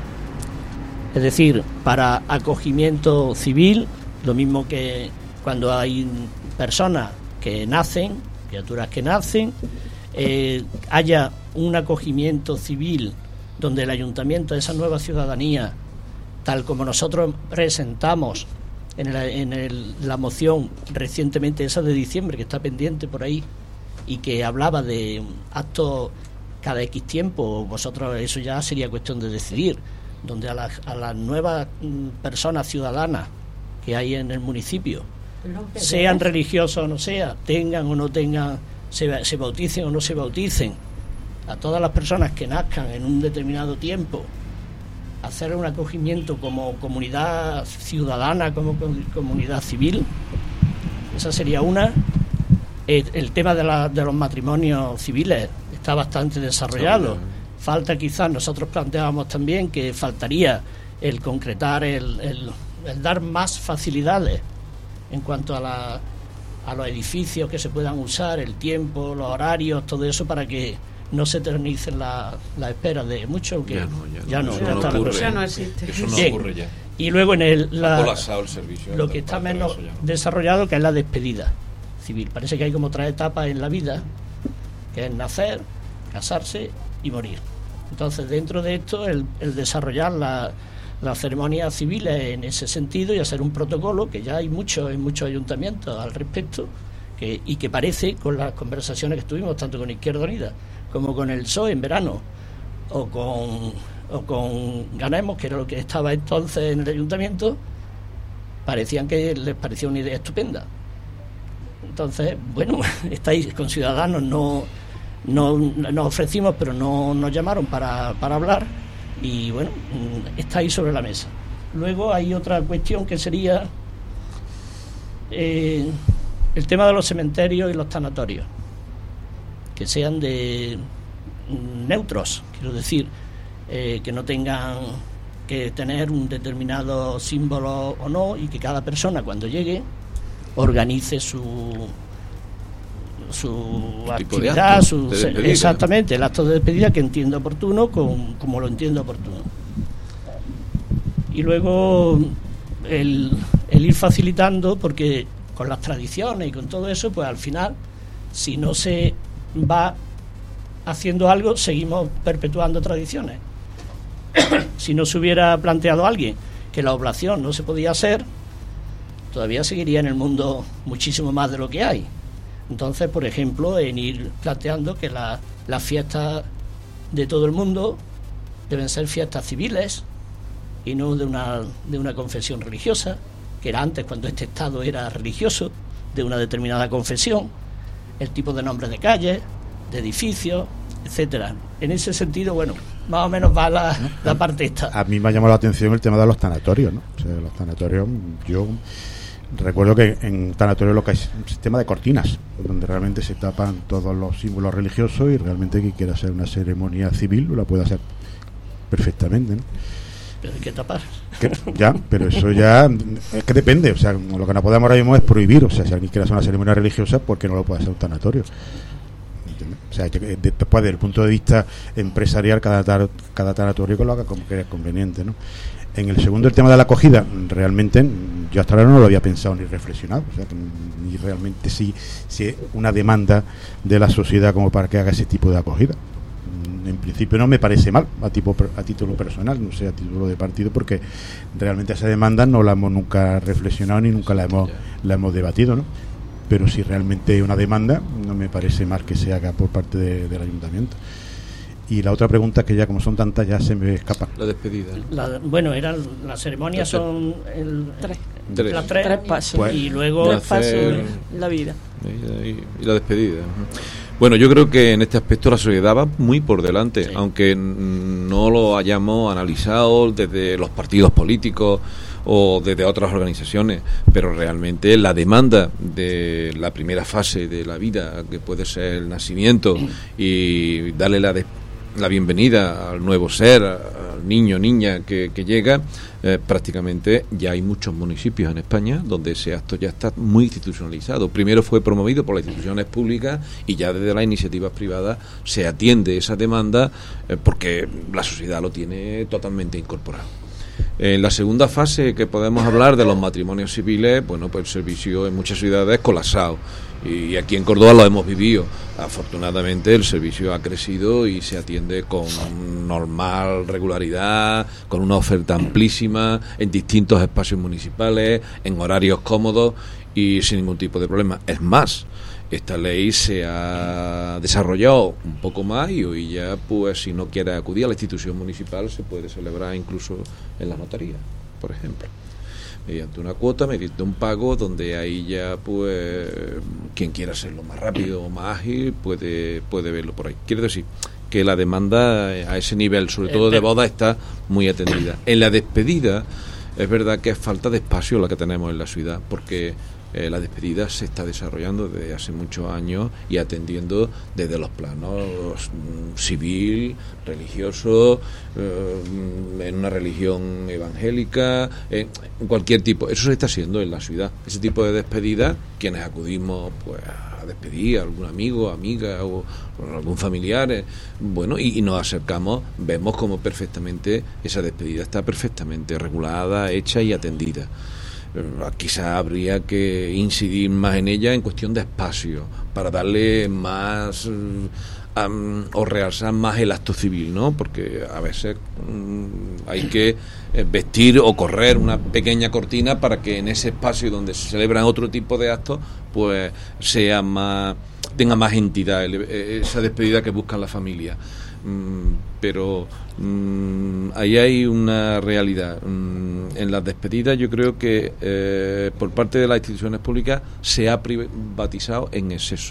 Es decir, para acogimiento civil, lo mismo que cuando hay personas que nacen, criaturas que nacen, eh, haya un acogimiento civil donde el ayuntamiento de esa nueva ciudadanía, tal como nosotros presentamos en, el, en el, la moción recientemente, esa de diciembre, que está pendiente por ahí, y que hablaba de actos cada X tiempo, vosotros eso ya sería cuestión de decidir, donde a las, a las nuevas personas ciudadanas que hay en el municipio, sean religiosos o no sean, tengan o no tengan, se, se bauticen o no se bauticen, a todas las personas que nazcan en un determinado tiempo, hacer un acogimiento como comunidad ciudadana, como comunidad civil, esa sería una. El, el tema de, la, de los matrimonios civiles está bastante desarrollado. Falta quizás, nosotros planteábamos también que faltaría el concretar, el, el, el dar más facilidades en cuanto a, la, a los edificios que se puedan usar, el tiempo, los horarios, todo eso, para que no se eternicen la, la espera de muchos, que ya no, ya no, ya no, eso ya no está ocurre, ya no existe. Eso no Bien. ocurre ya. Y luego en el, la, colapsado el servicio, lo que está menos no. desarrollado, que es la despedida civil. Parece que hay como tres etapas en la vida, que es nacer, casarse y morir. Entonces, dentro de esto, el, el desarrollar la, las ceremonias civiles en ese sentido y hacer un protocolo, que ya hay mucho en muchos ayuntamientos al respecto, que, y que parece, con las conversaciones que tuvimos tanto con Izquierda Unida como con el P S O E en verano, o con, o con Ganemos, que era lo que estaba entonces en el ayuntamiento, parecían que les parecía una idea estupenda. Entonces, bueno, estáis con Ciudadanos, no, no nos ofrecimos, pero no nos llamaron para, para hablar, y bueno, está ahí sobre la mesa. Luego hay otra cuestión que sería eh, el tema de los cementerios y los tanatorios, que sean de neutros, quiero decir, eh, que no tengan que tener un determinado símbolo o no, y que cada persona cuando llegue organice su su actividad, su, exactamente, el acto de despedida que entienda oportuno, con, como lo entienda oportuno. Y luego el, el ir facilitando, porque con las tradiciones y con todo eso, pues al final, si no se va haciendo algo, seguimos perpetuando tradiciones. Si no se hubiera planteado alguien que la oblación no se podía hacer, todavía seguiría en el mundo muchísimo más de lo que hay. Entonces, por ejemplo, en ir planteando que la, las fiestas de todo el mundo deben ser fiestas civiles y no de una, de una confesión religiosa, que era antes, cuando este Estado era religioso, de una determinada confesión, el tipo de nombres de calles, de edificios, etcétera. En ese sentido, bueno, más o menos va la, la parte esta. A mí me ha llamado la atención el tema de los tanatorios, ¿no? O sea, los tanatorios, yo recuerdo que en tanatorios lo que hay es un sistema de cortinas, donde realmente se tapan todos los símbolos religiosos, y realmente quien quiera hacer una ceremonia civil la puede hacer perfectamente, ¿no? Pero hay que tapar. Que, ya, pero eso ya es que depende, o sea, lo que no podemos ahora mismo es prohibir, o sea, si alguien quiere hacer una ceremonia religiosa, ¿por qué no lo puede hacer un tanatorio? ¿Entiendes? O sea, que después, desde el punto de vista empresarial, cada, tar, cada tanatorio lo haga como que es conveniente, ¿no? En el segundo, el tema de la acogida, realmente yo hasta ahora no lo había pensado ni reflexionado, o sea, que ni realmente si, si es una demanda de la sociedad como para que haga ese tipo de acogida. En principio no me parece mal a, tipo, a título personal, no sé, a título de partido, porque realmente esa demanda no la hemos nunca reflexionado ni nunca la hemos, la hemos debatido, ¿no? Pero si realmente hay una demanda, no me parece mal que se haga por parte de, del ayuntamiento. Y la otra pregunta, que ya como son tantas, ya se me escapa. La despedida. La, bueno, eran las ceremonias son el, tres. El, las tres, tres pasos. Pues, y luego tres pasos en la vida. Y, y, y la despedida. Bueno, yo creo que en este aspecto la sociedad va muy por delante, sí. Aunque no lo hayamos analizado desde los partidos políticos o desde otras organizaciones, pero realmente la demanda de la primera fase de la vida, que puede ser el nacimiento, y darle la, de, la bienvenida al nuevo ser, al niño o niña que, que llega, eh, prácticamente ya hay muchos municipios en España donde ese acto ya está muy institucionalizado. Primero fue promovido por las instituciones públicas y ya desde las iniciativas privadas se atiende esa demanda eh, porque la sociedad lo tiene totalmente incorporado. En la segunda fase, que podemos hablar de los matrimonios civiles, bueno, pues el servicio en muchas ciudades es colapsado. Y aquí en Córdoba lo hemos vivido. Afortunadamente el servicio ha crecido y se atiende con normal regularidad, con una oferta amplísima, en distintos espacios municipales, en horarios cómodos y sin ningún tipo de problema. Es más, esta ley se ha desarrollado un poco más y hoy ya, pues, si no quiere acudir a la institución municipal, se puede celebrar incluso en la notaría, por ejemplo, mediante una cuota, mediante un pago, donde ahí ya, pues, quien quiera hacerlo más rápido o más ágil puede puede verlo por ahí. Quiero decir que la demanda a ese nivel, sobre todo de boda, está muy atendida. En la despedida es verdad que es falta de espacio la que tenemos en la ciudad, porque Eh, la despedida se está desarrollando desde hace muchos años y atendiendo desde los planos mm, civil, religioso, eh, en una religión evangélica, eh, en cualquier tipo. Eso se está haciendo en la ciudad. Ese tipo de despedida, quienes acudimos, pues, a despedir a algún amigo, amiga o, o algún familiar, eh, bueno, y, y nos acercamos, vemos como perfectamente esa despedida está perfectamente regulada, hecha y atendida. Quizás habría que incidir más en ella en cuestión de espacio, para darle más um, o realzar más el acto civil, ¿no? Porque a veces um, hay que vestir o correr una pequeña cortina para que en ese espacio donde se celebran otro tipo de actos, pues sea más, tenga más entidad esa despedida que buscan la familia. Pero mmm, ahí hay una realidad. Mm, en las despedidas yo creo que eh, por parte de las instituciones públicas se ha privatizado en exceso.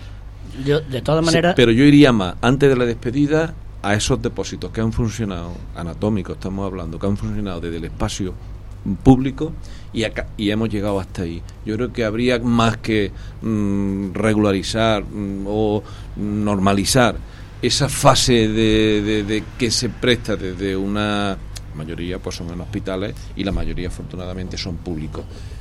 Yo, de todas maneras... Sí, pero yo iría más, antes de la despedida, a esos depósitos que han funcionado, anatómicos estamos hablando, que han funcionado desde el espacio público y, acá, y hemos llegado hasta ahí. Yo creo que habría más que mm, regularizar mm, o normalizar esa fase de, de, de que se presta desde una... La mayoría pues son en hospitales y la mayoría afortunadamente son públicos.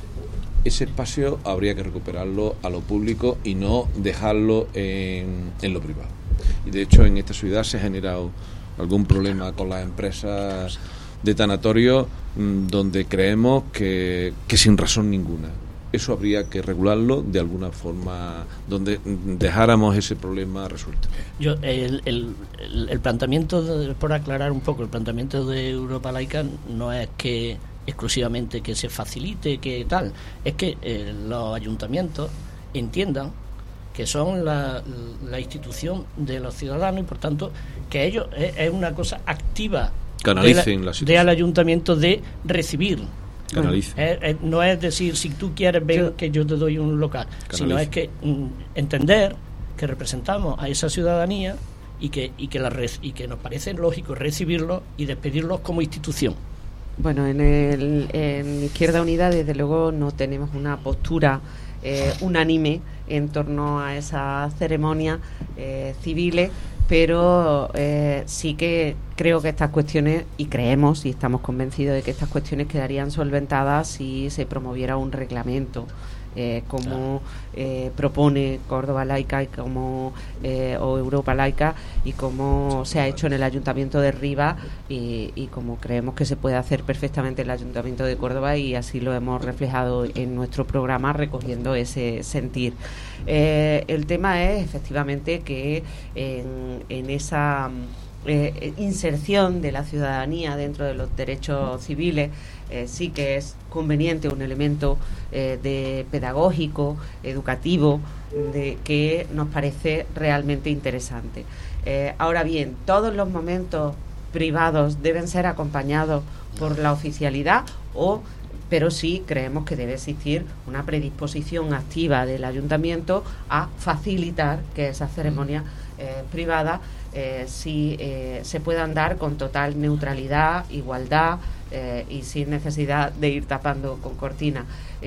Ese espacio habría que recuperarlo a lo público y no dejarlo en, en lo privado. Y de hecho en esta ciudad se ha generado algún problema con las empresas de tanatorio mmm, donde creemos que, que sin razón ninguna. Eso habría que regularlo de alguna forma donde dejáramos ese problema resuelto. Yo el, el, el planteamiento, de, por aclarar un poco, el planteamiento de Europa Laica no es que exclusivamente que se facilite, que tal, es que eh, los ayuntamientos entiendan que son la, la institución de los ciudadanos y por tanto que ellos es, es una cosa activa canalicen la, la del ayuntamiento de recibir. Bueno, es, es, no es decir, si tú quieres ver yo, que yo te doy un local, canalice. Sino es que mm, entender que representamos a esa ciudadanía y que y que la y que nos parece lógico recibirlos y despedirlos como institución. Bueno, en, el, en Izquierda Unida desde luego no tenemos una postura eh, unánime en torno a esas ceremonias eh, civiles, pero eh, sí que creo que estas cuestiones, y creemos y estamos convencidos de que estas cuestiones quedarían solventadas si se promoviera un reglamento eh, como eh, propone Córdoba Laica y como eh, o Europa Laica y como se ha hecho en el Ayuntamiento de Rivas y, y como creemos que se puede hacer perfectamente en el Ayuntamiento de Córdoba, y así lo hemos reflejado en nuestro programa recogiendo ese sentir. Eh, el tema es efectivamente que en, en esa eh, inserción de la ciudadanía dentro de los derechos civiles eh, sí que es conveniente un elemento eh, de pedagógico, educativo, de que nos parece realmente interesante. Eh, ahora bien, todos los momentos privados deben ser acompañados por la oficialidad o pero sí creemos que debe existir una predisposición activa del ayuntamiento a facilitar que esas ceremonias eh, privadas eh, sí eh, se puedan dar con total neutralidad, igualdad eh, y sin necesidad de ir tapando con cortina.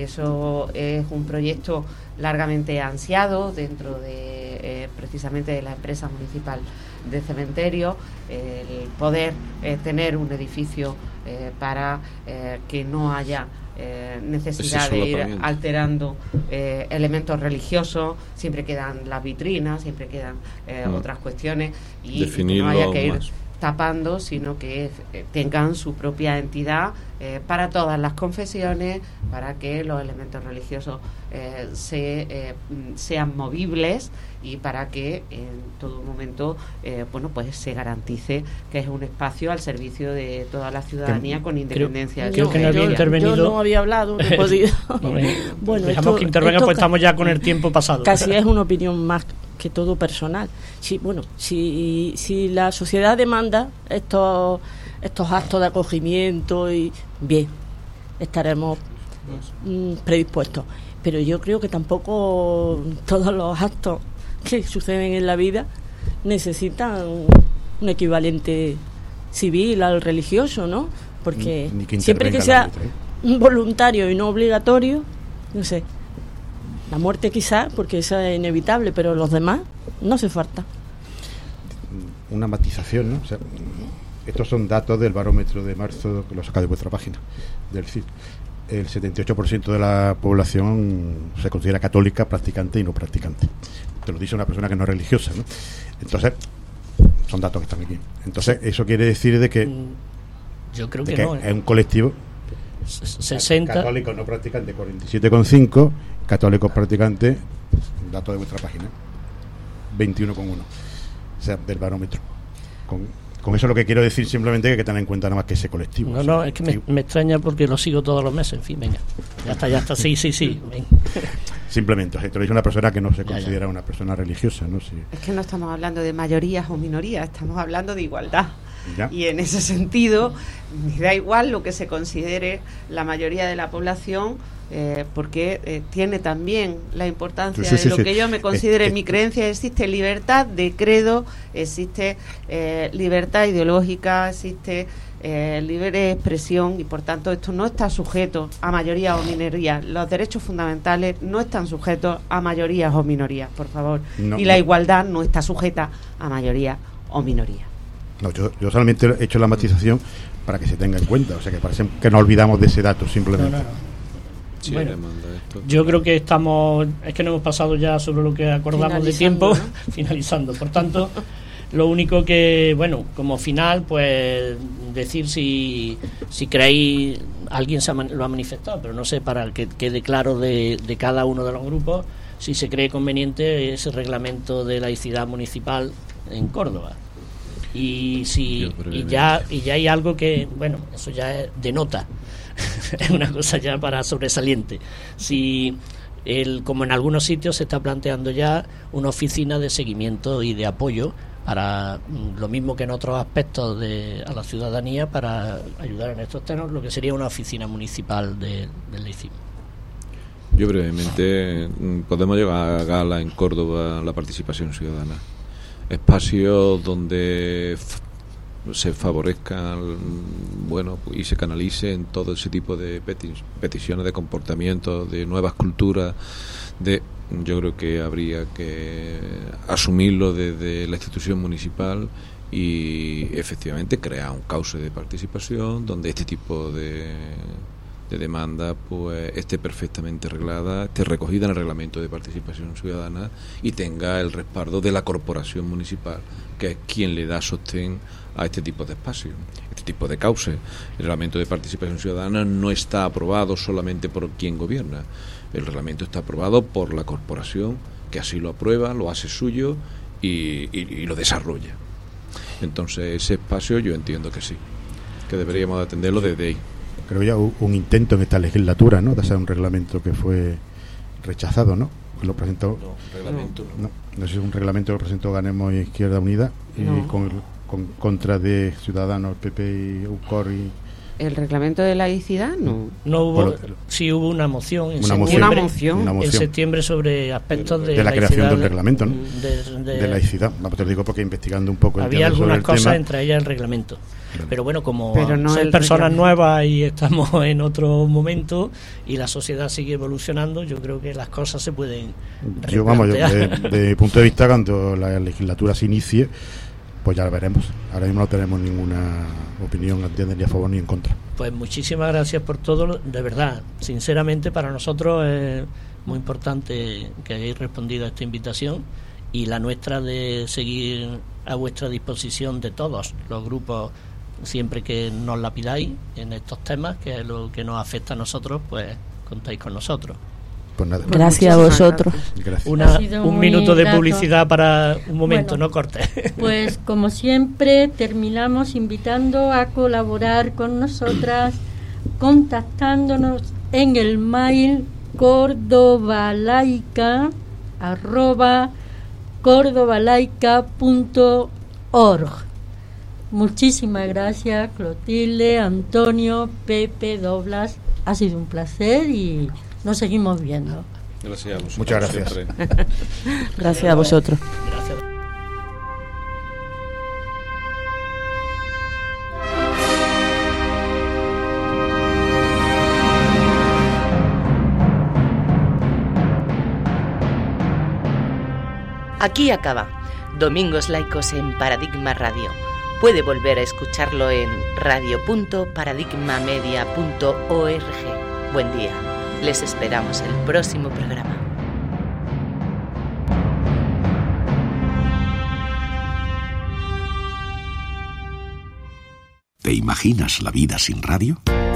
Eso es un proyecto largamente ansiado dentro de eh, precisamente de la empresa municipal de cementerio, el poder eh, tener un edificio eh, para eh, que no haya eh, necesidad de ir alterando eh, elementos religiosos. Siempre quedan las vitrinas, siempre quedan eh, mm. otras cuestiones, y, y que no haya que ir más. tapando, sino que eh, tengan su propia entidad eh, para todas las confesiones, para que los elementos religiosos eh, se, eh, sean movibles, y para que en todo momento eh, bueno, pues se garantice que es un espacio al servicio de toda la ciudadanía, con independencia. Creo, de creo que no había intervenido. Yo no había hablado, no he podido. Bueno, dejamos que intervenga, pues estamos ya con el tiempo pasado. Casi es una opinión más que todo personal. Si, bueno, si, si la sociedad demanda estos estos actos de acogimiento, y bien, estaremos mm, predispuestos. Pero yo creo que tampoco todos los actos que suceden en la vida necesitan un equivalente civil al religioso, ¿no? Porque ni, ni que siempre que sea voluntario y no obligatorio, no sé, la muerte quizás, porque esa es inevitable, pero los demás no hace falta. Una matización, ¿no? O sea, estos son datos del barómetro de marzo, que lo saca de vuestra página, del C I D. El setenta y ocho por ciento de la población se considera católica, practicante y no practicante. Te lo dice una persona que no es religiosa, ¿no? Entonces, son datos que están aquí. Entonces, eso quiere decir de que, yo creo de que, que no, ¿eh? es un colectivo sesenta católicos no practicantes cuarenta y siete coma cinco, católicos practicantes, datos de vuestra página, veintiuno coma uno, o sea, del barómetro. Con, con eso lo que quiero decir simplemente es que hay que tener en cuenta nada más que ese colectivo. No, no, es que me, me extraña porque lo sigo todos los meses. En fin, venga, ya está, ya está, sí, sí, sí. Simplemente, o sea, te lo dice una persona que no se considera ya, ya. una persona religiosa, ¿no? Sí. Es que no estamos hablando de mayorías o minorías, estamos hablando de igualdad. Ya. Y en ese sentido, me da igual lo que se considere la mayoría de la población, eh, porque eh, tiene también la importancia sí, sí, de lo sí, que sí. yo me considere eh, eh, mi creencia. Existe libertad de credo, existe eh, libertad ideológica, existe eh, libre expresión, y por tanto esto no está sujeto a mayorías o minorías. Los derechos fundamentales no están sujetos a mayorías o minorías, por favor. No, y la no. igualdad no está sujeta a mayorías o minorías. No, yo, yo solamente he hecho la matización para que se tenga en cuenta, o sea, que parece que no olvidamos de ese dato simplemente. No, no, no. Sí, bueno, yo creo que estamos, es que no hemos pasado ya sobre lo que acordamos de tiempo, ¿no? Finalizando. Por tanto, lo único que, bueno, como final, pues decir si si creéis, alguien se ha, lo ha manifestado, pero no sé, para que quede claro de, de cada uno de los grupos, si se cree conveniente ese reglamento de laicidad municipal en Córdoba. Y si y ya y ya hay algo que, bueno, eso ya es de nota. Es una cosa ya para sobresaliente. Si el, como en algunos sitios se está planteando ya una oficina de seguimiento y de apoyo para lo mismo que en otros aspectos de a la ciudadanía, para ayudar en estos temas, lo que sería una oficina municipal de, del laicismo. Yo brevemente, podemos llevar a gala en Córdoba la participación ciudadana, espacios donde f- se favorezcan, bueno, y se canalicen todo ese tipo de peti- peticiones de comportamiento, de nuevas culturas, de yo creo que habría que asumirlo desde la institución municipal y efectivamente crear un cauce de participación donde este tipo de de demanda pues esté perfectamente arreglada, esté recogida en el reglamento de participación ciudadana y tenga el respaldo de la corporación municipal, que es quien le da sostén a este tipo de espacios, este tipo de cauces. El reglamento de participación ciudadana no está aprobado solamente por quien gobierna, el reglamento está aprobado por la corporación, que así lo aprueba, lo hace suyo y, y, y lo desarrolla. Entonces ese espacio yo entiendo que sí, que deberíamos atenderlo desde ahí. Creo ya hubo un intento en esta legislatura, ¿no?, de hacer un reglamento que fue rechazado, ¿no? Lo presentó. No, reglamento no. No, no sé si es un reglamento que lo presentó Ganemos y Izquierda Unida, no. y con, con contra de Ciudadanos, P P y U C O R y. ¿El reglamento de laicidad? No. No hubo, bueno, sí hubo una moción en una septiembre, moción, una moción. Una moción. en septiembre sobre aspectos de, de la creación del reglamento, ¿no? De, de, de laicidad. Vamos, te lo digo porque investigando un poco. Había algunas cosas, tema, entre ellas el reglamento. Claro. Pero bueno, como Pero no son personas nuevas y estamos en otro momento y la sociedad sigue evolucionando, yo creo que las cosas se pueden yo vamos yo, de, de mi punto de vista, cuando la legislatura se inicie, pues ya lo veremos. Ahora mismo no tenemos ninguna opinión ni a favor ni en contra. Pues muchísimas gracias por todo, de verdad, sinceramente para nosotros es muy importante que hayáis respondido a esta invitación, y la nuestra de seguir a vuestra disposición de todos los grupos siempre que nos la pidáis en estos temas, que es lo que nos afecta a nosotros, pues contáis con nosotros. Pues nada. Gracias a vosotros. Gracias. Una, un minuto de grato. Publicidad para un momento, bueno, no cortes. Pues como siempre terminamos invitando a colaborar con nosotras, contactándonos en el mail cordobalaica arroba cordobalaica punto org. Muchísimas gracias, Clotilde, Antonio, Pepe, Doblas. Ha sido un placer y nos seguimos viendo. Gracias a vosotros. Muchas gracias. Gracias a vosotros. Gracias. Aquí acaba Domingos Laicos en Paradigma Radio. Puede volver a escucharlo en radio punto paradigma media punto org. Buen día. Les esperamos el próximo programa. ¿Te imaginas la vida sin radio?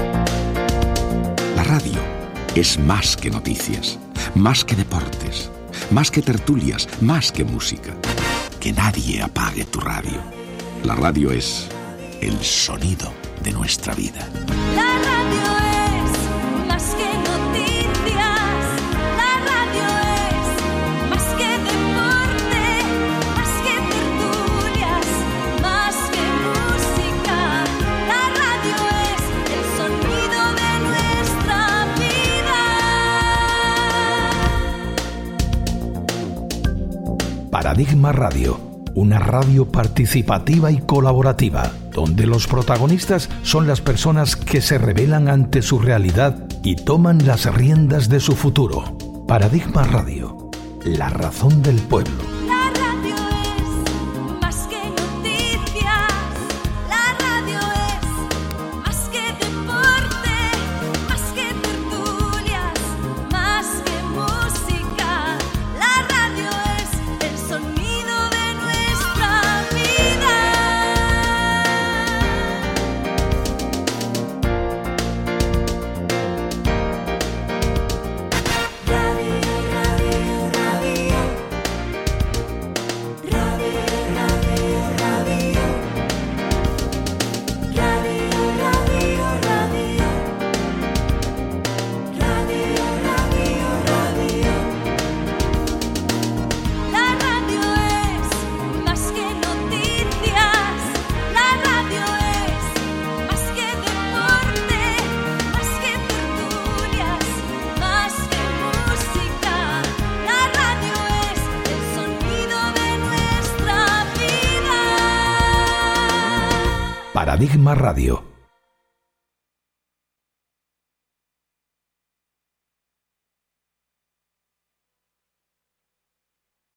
La radio es más que noticias, más que deportes, más que tertulias, más que música. Que nadie apague tu radio. La radio es el sonido de nuestra vida. La radio es más que noticias. La radio es más que deporte, más que tertulias, más que música. La radio es el sonido de nuestra vida. Paradigma Radio. Una radio participativa y colaborativa, donde los protagonistas son las personas que se rebelan ante su realidad y toman las riendas de su futuro. Paradigma Radio, la razón del pueblo. La radio es más que noticias. La radio es más que deporte, más que tertulias, más que música. La radio es el sonido de nuestra vida. Radio, radio, radio. Radio, radio, radio. Radio, radio, radio. Radio, radio, radio. La radio es más que noticias. La radio es más que deporte, más que tertulias, más que música. La radio es el sonido de nuestra vida. Paradigma Radio.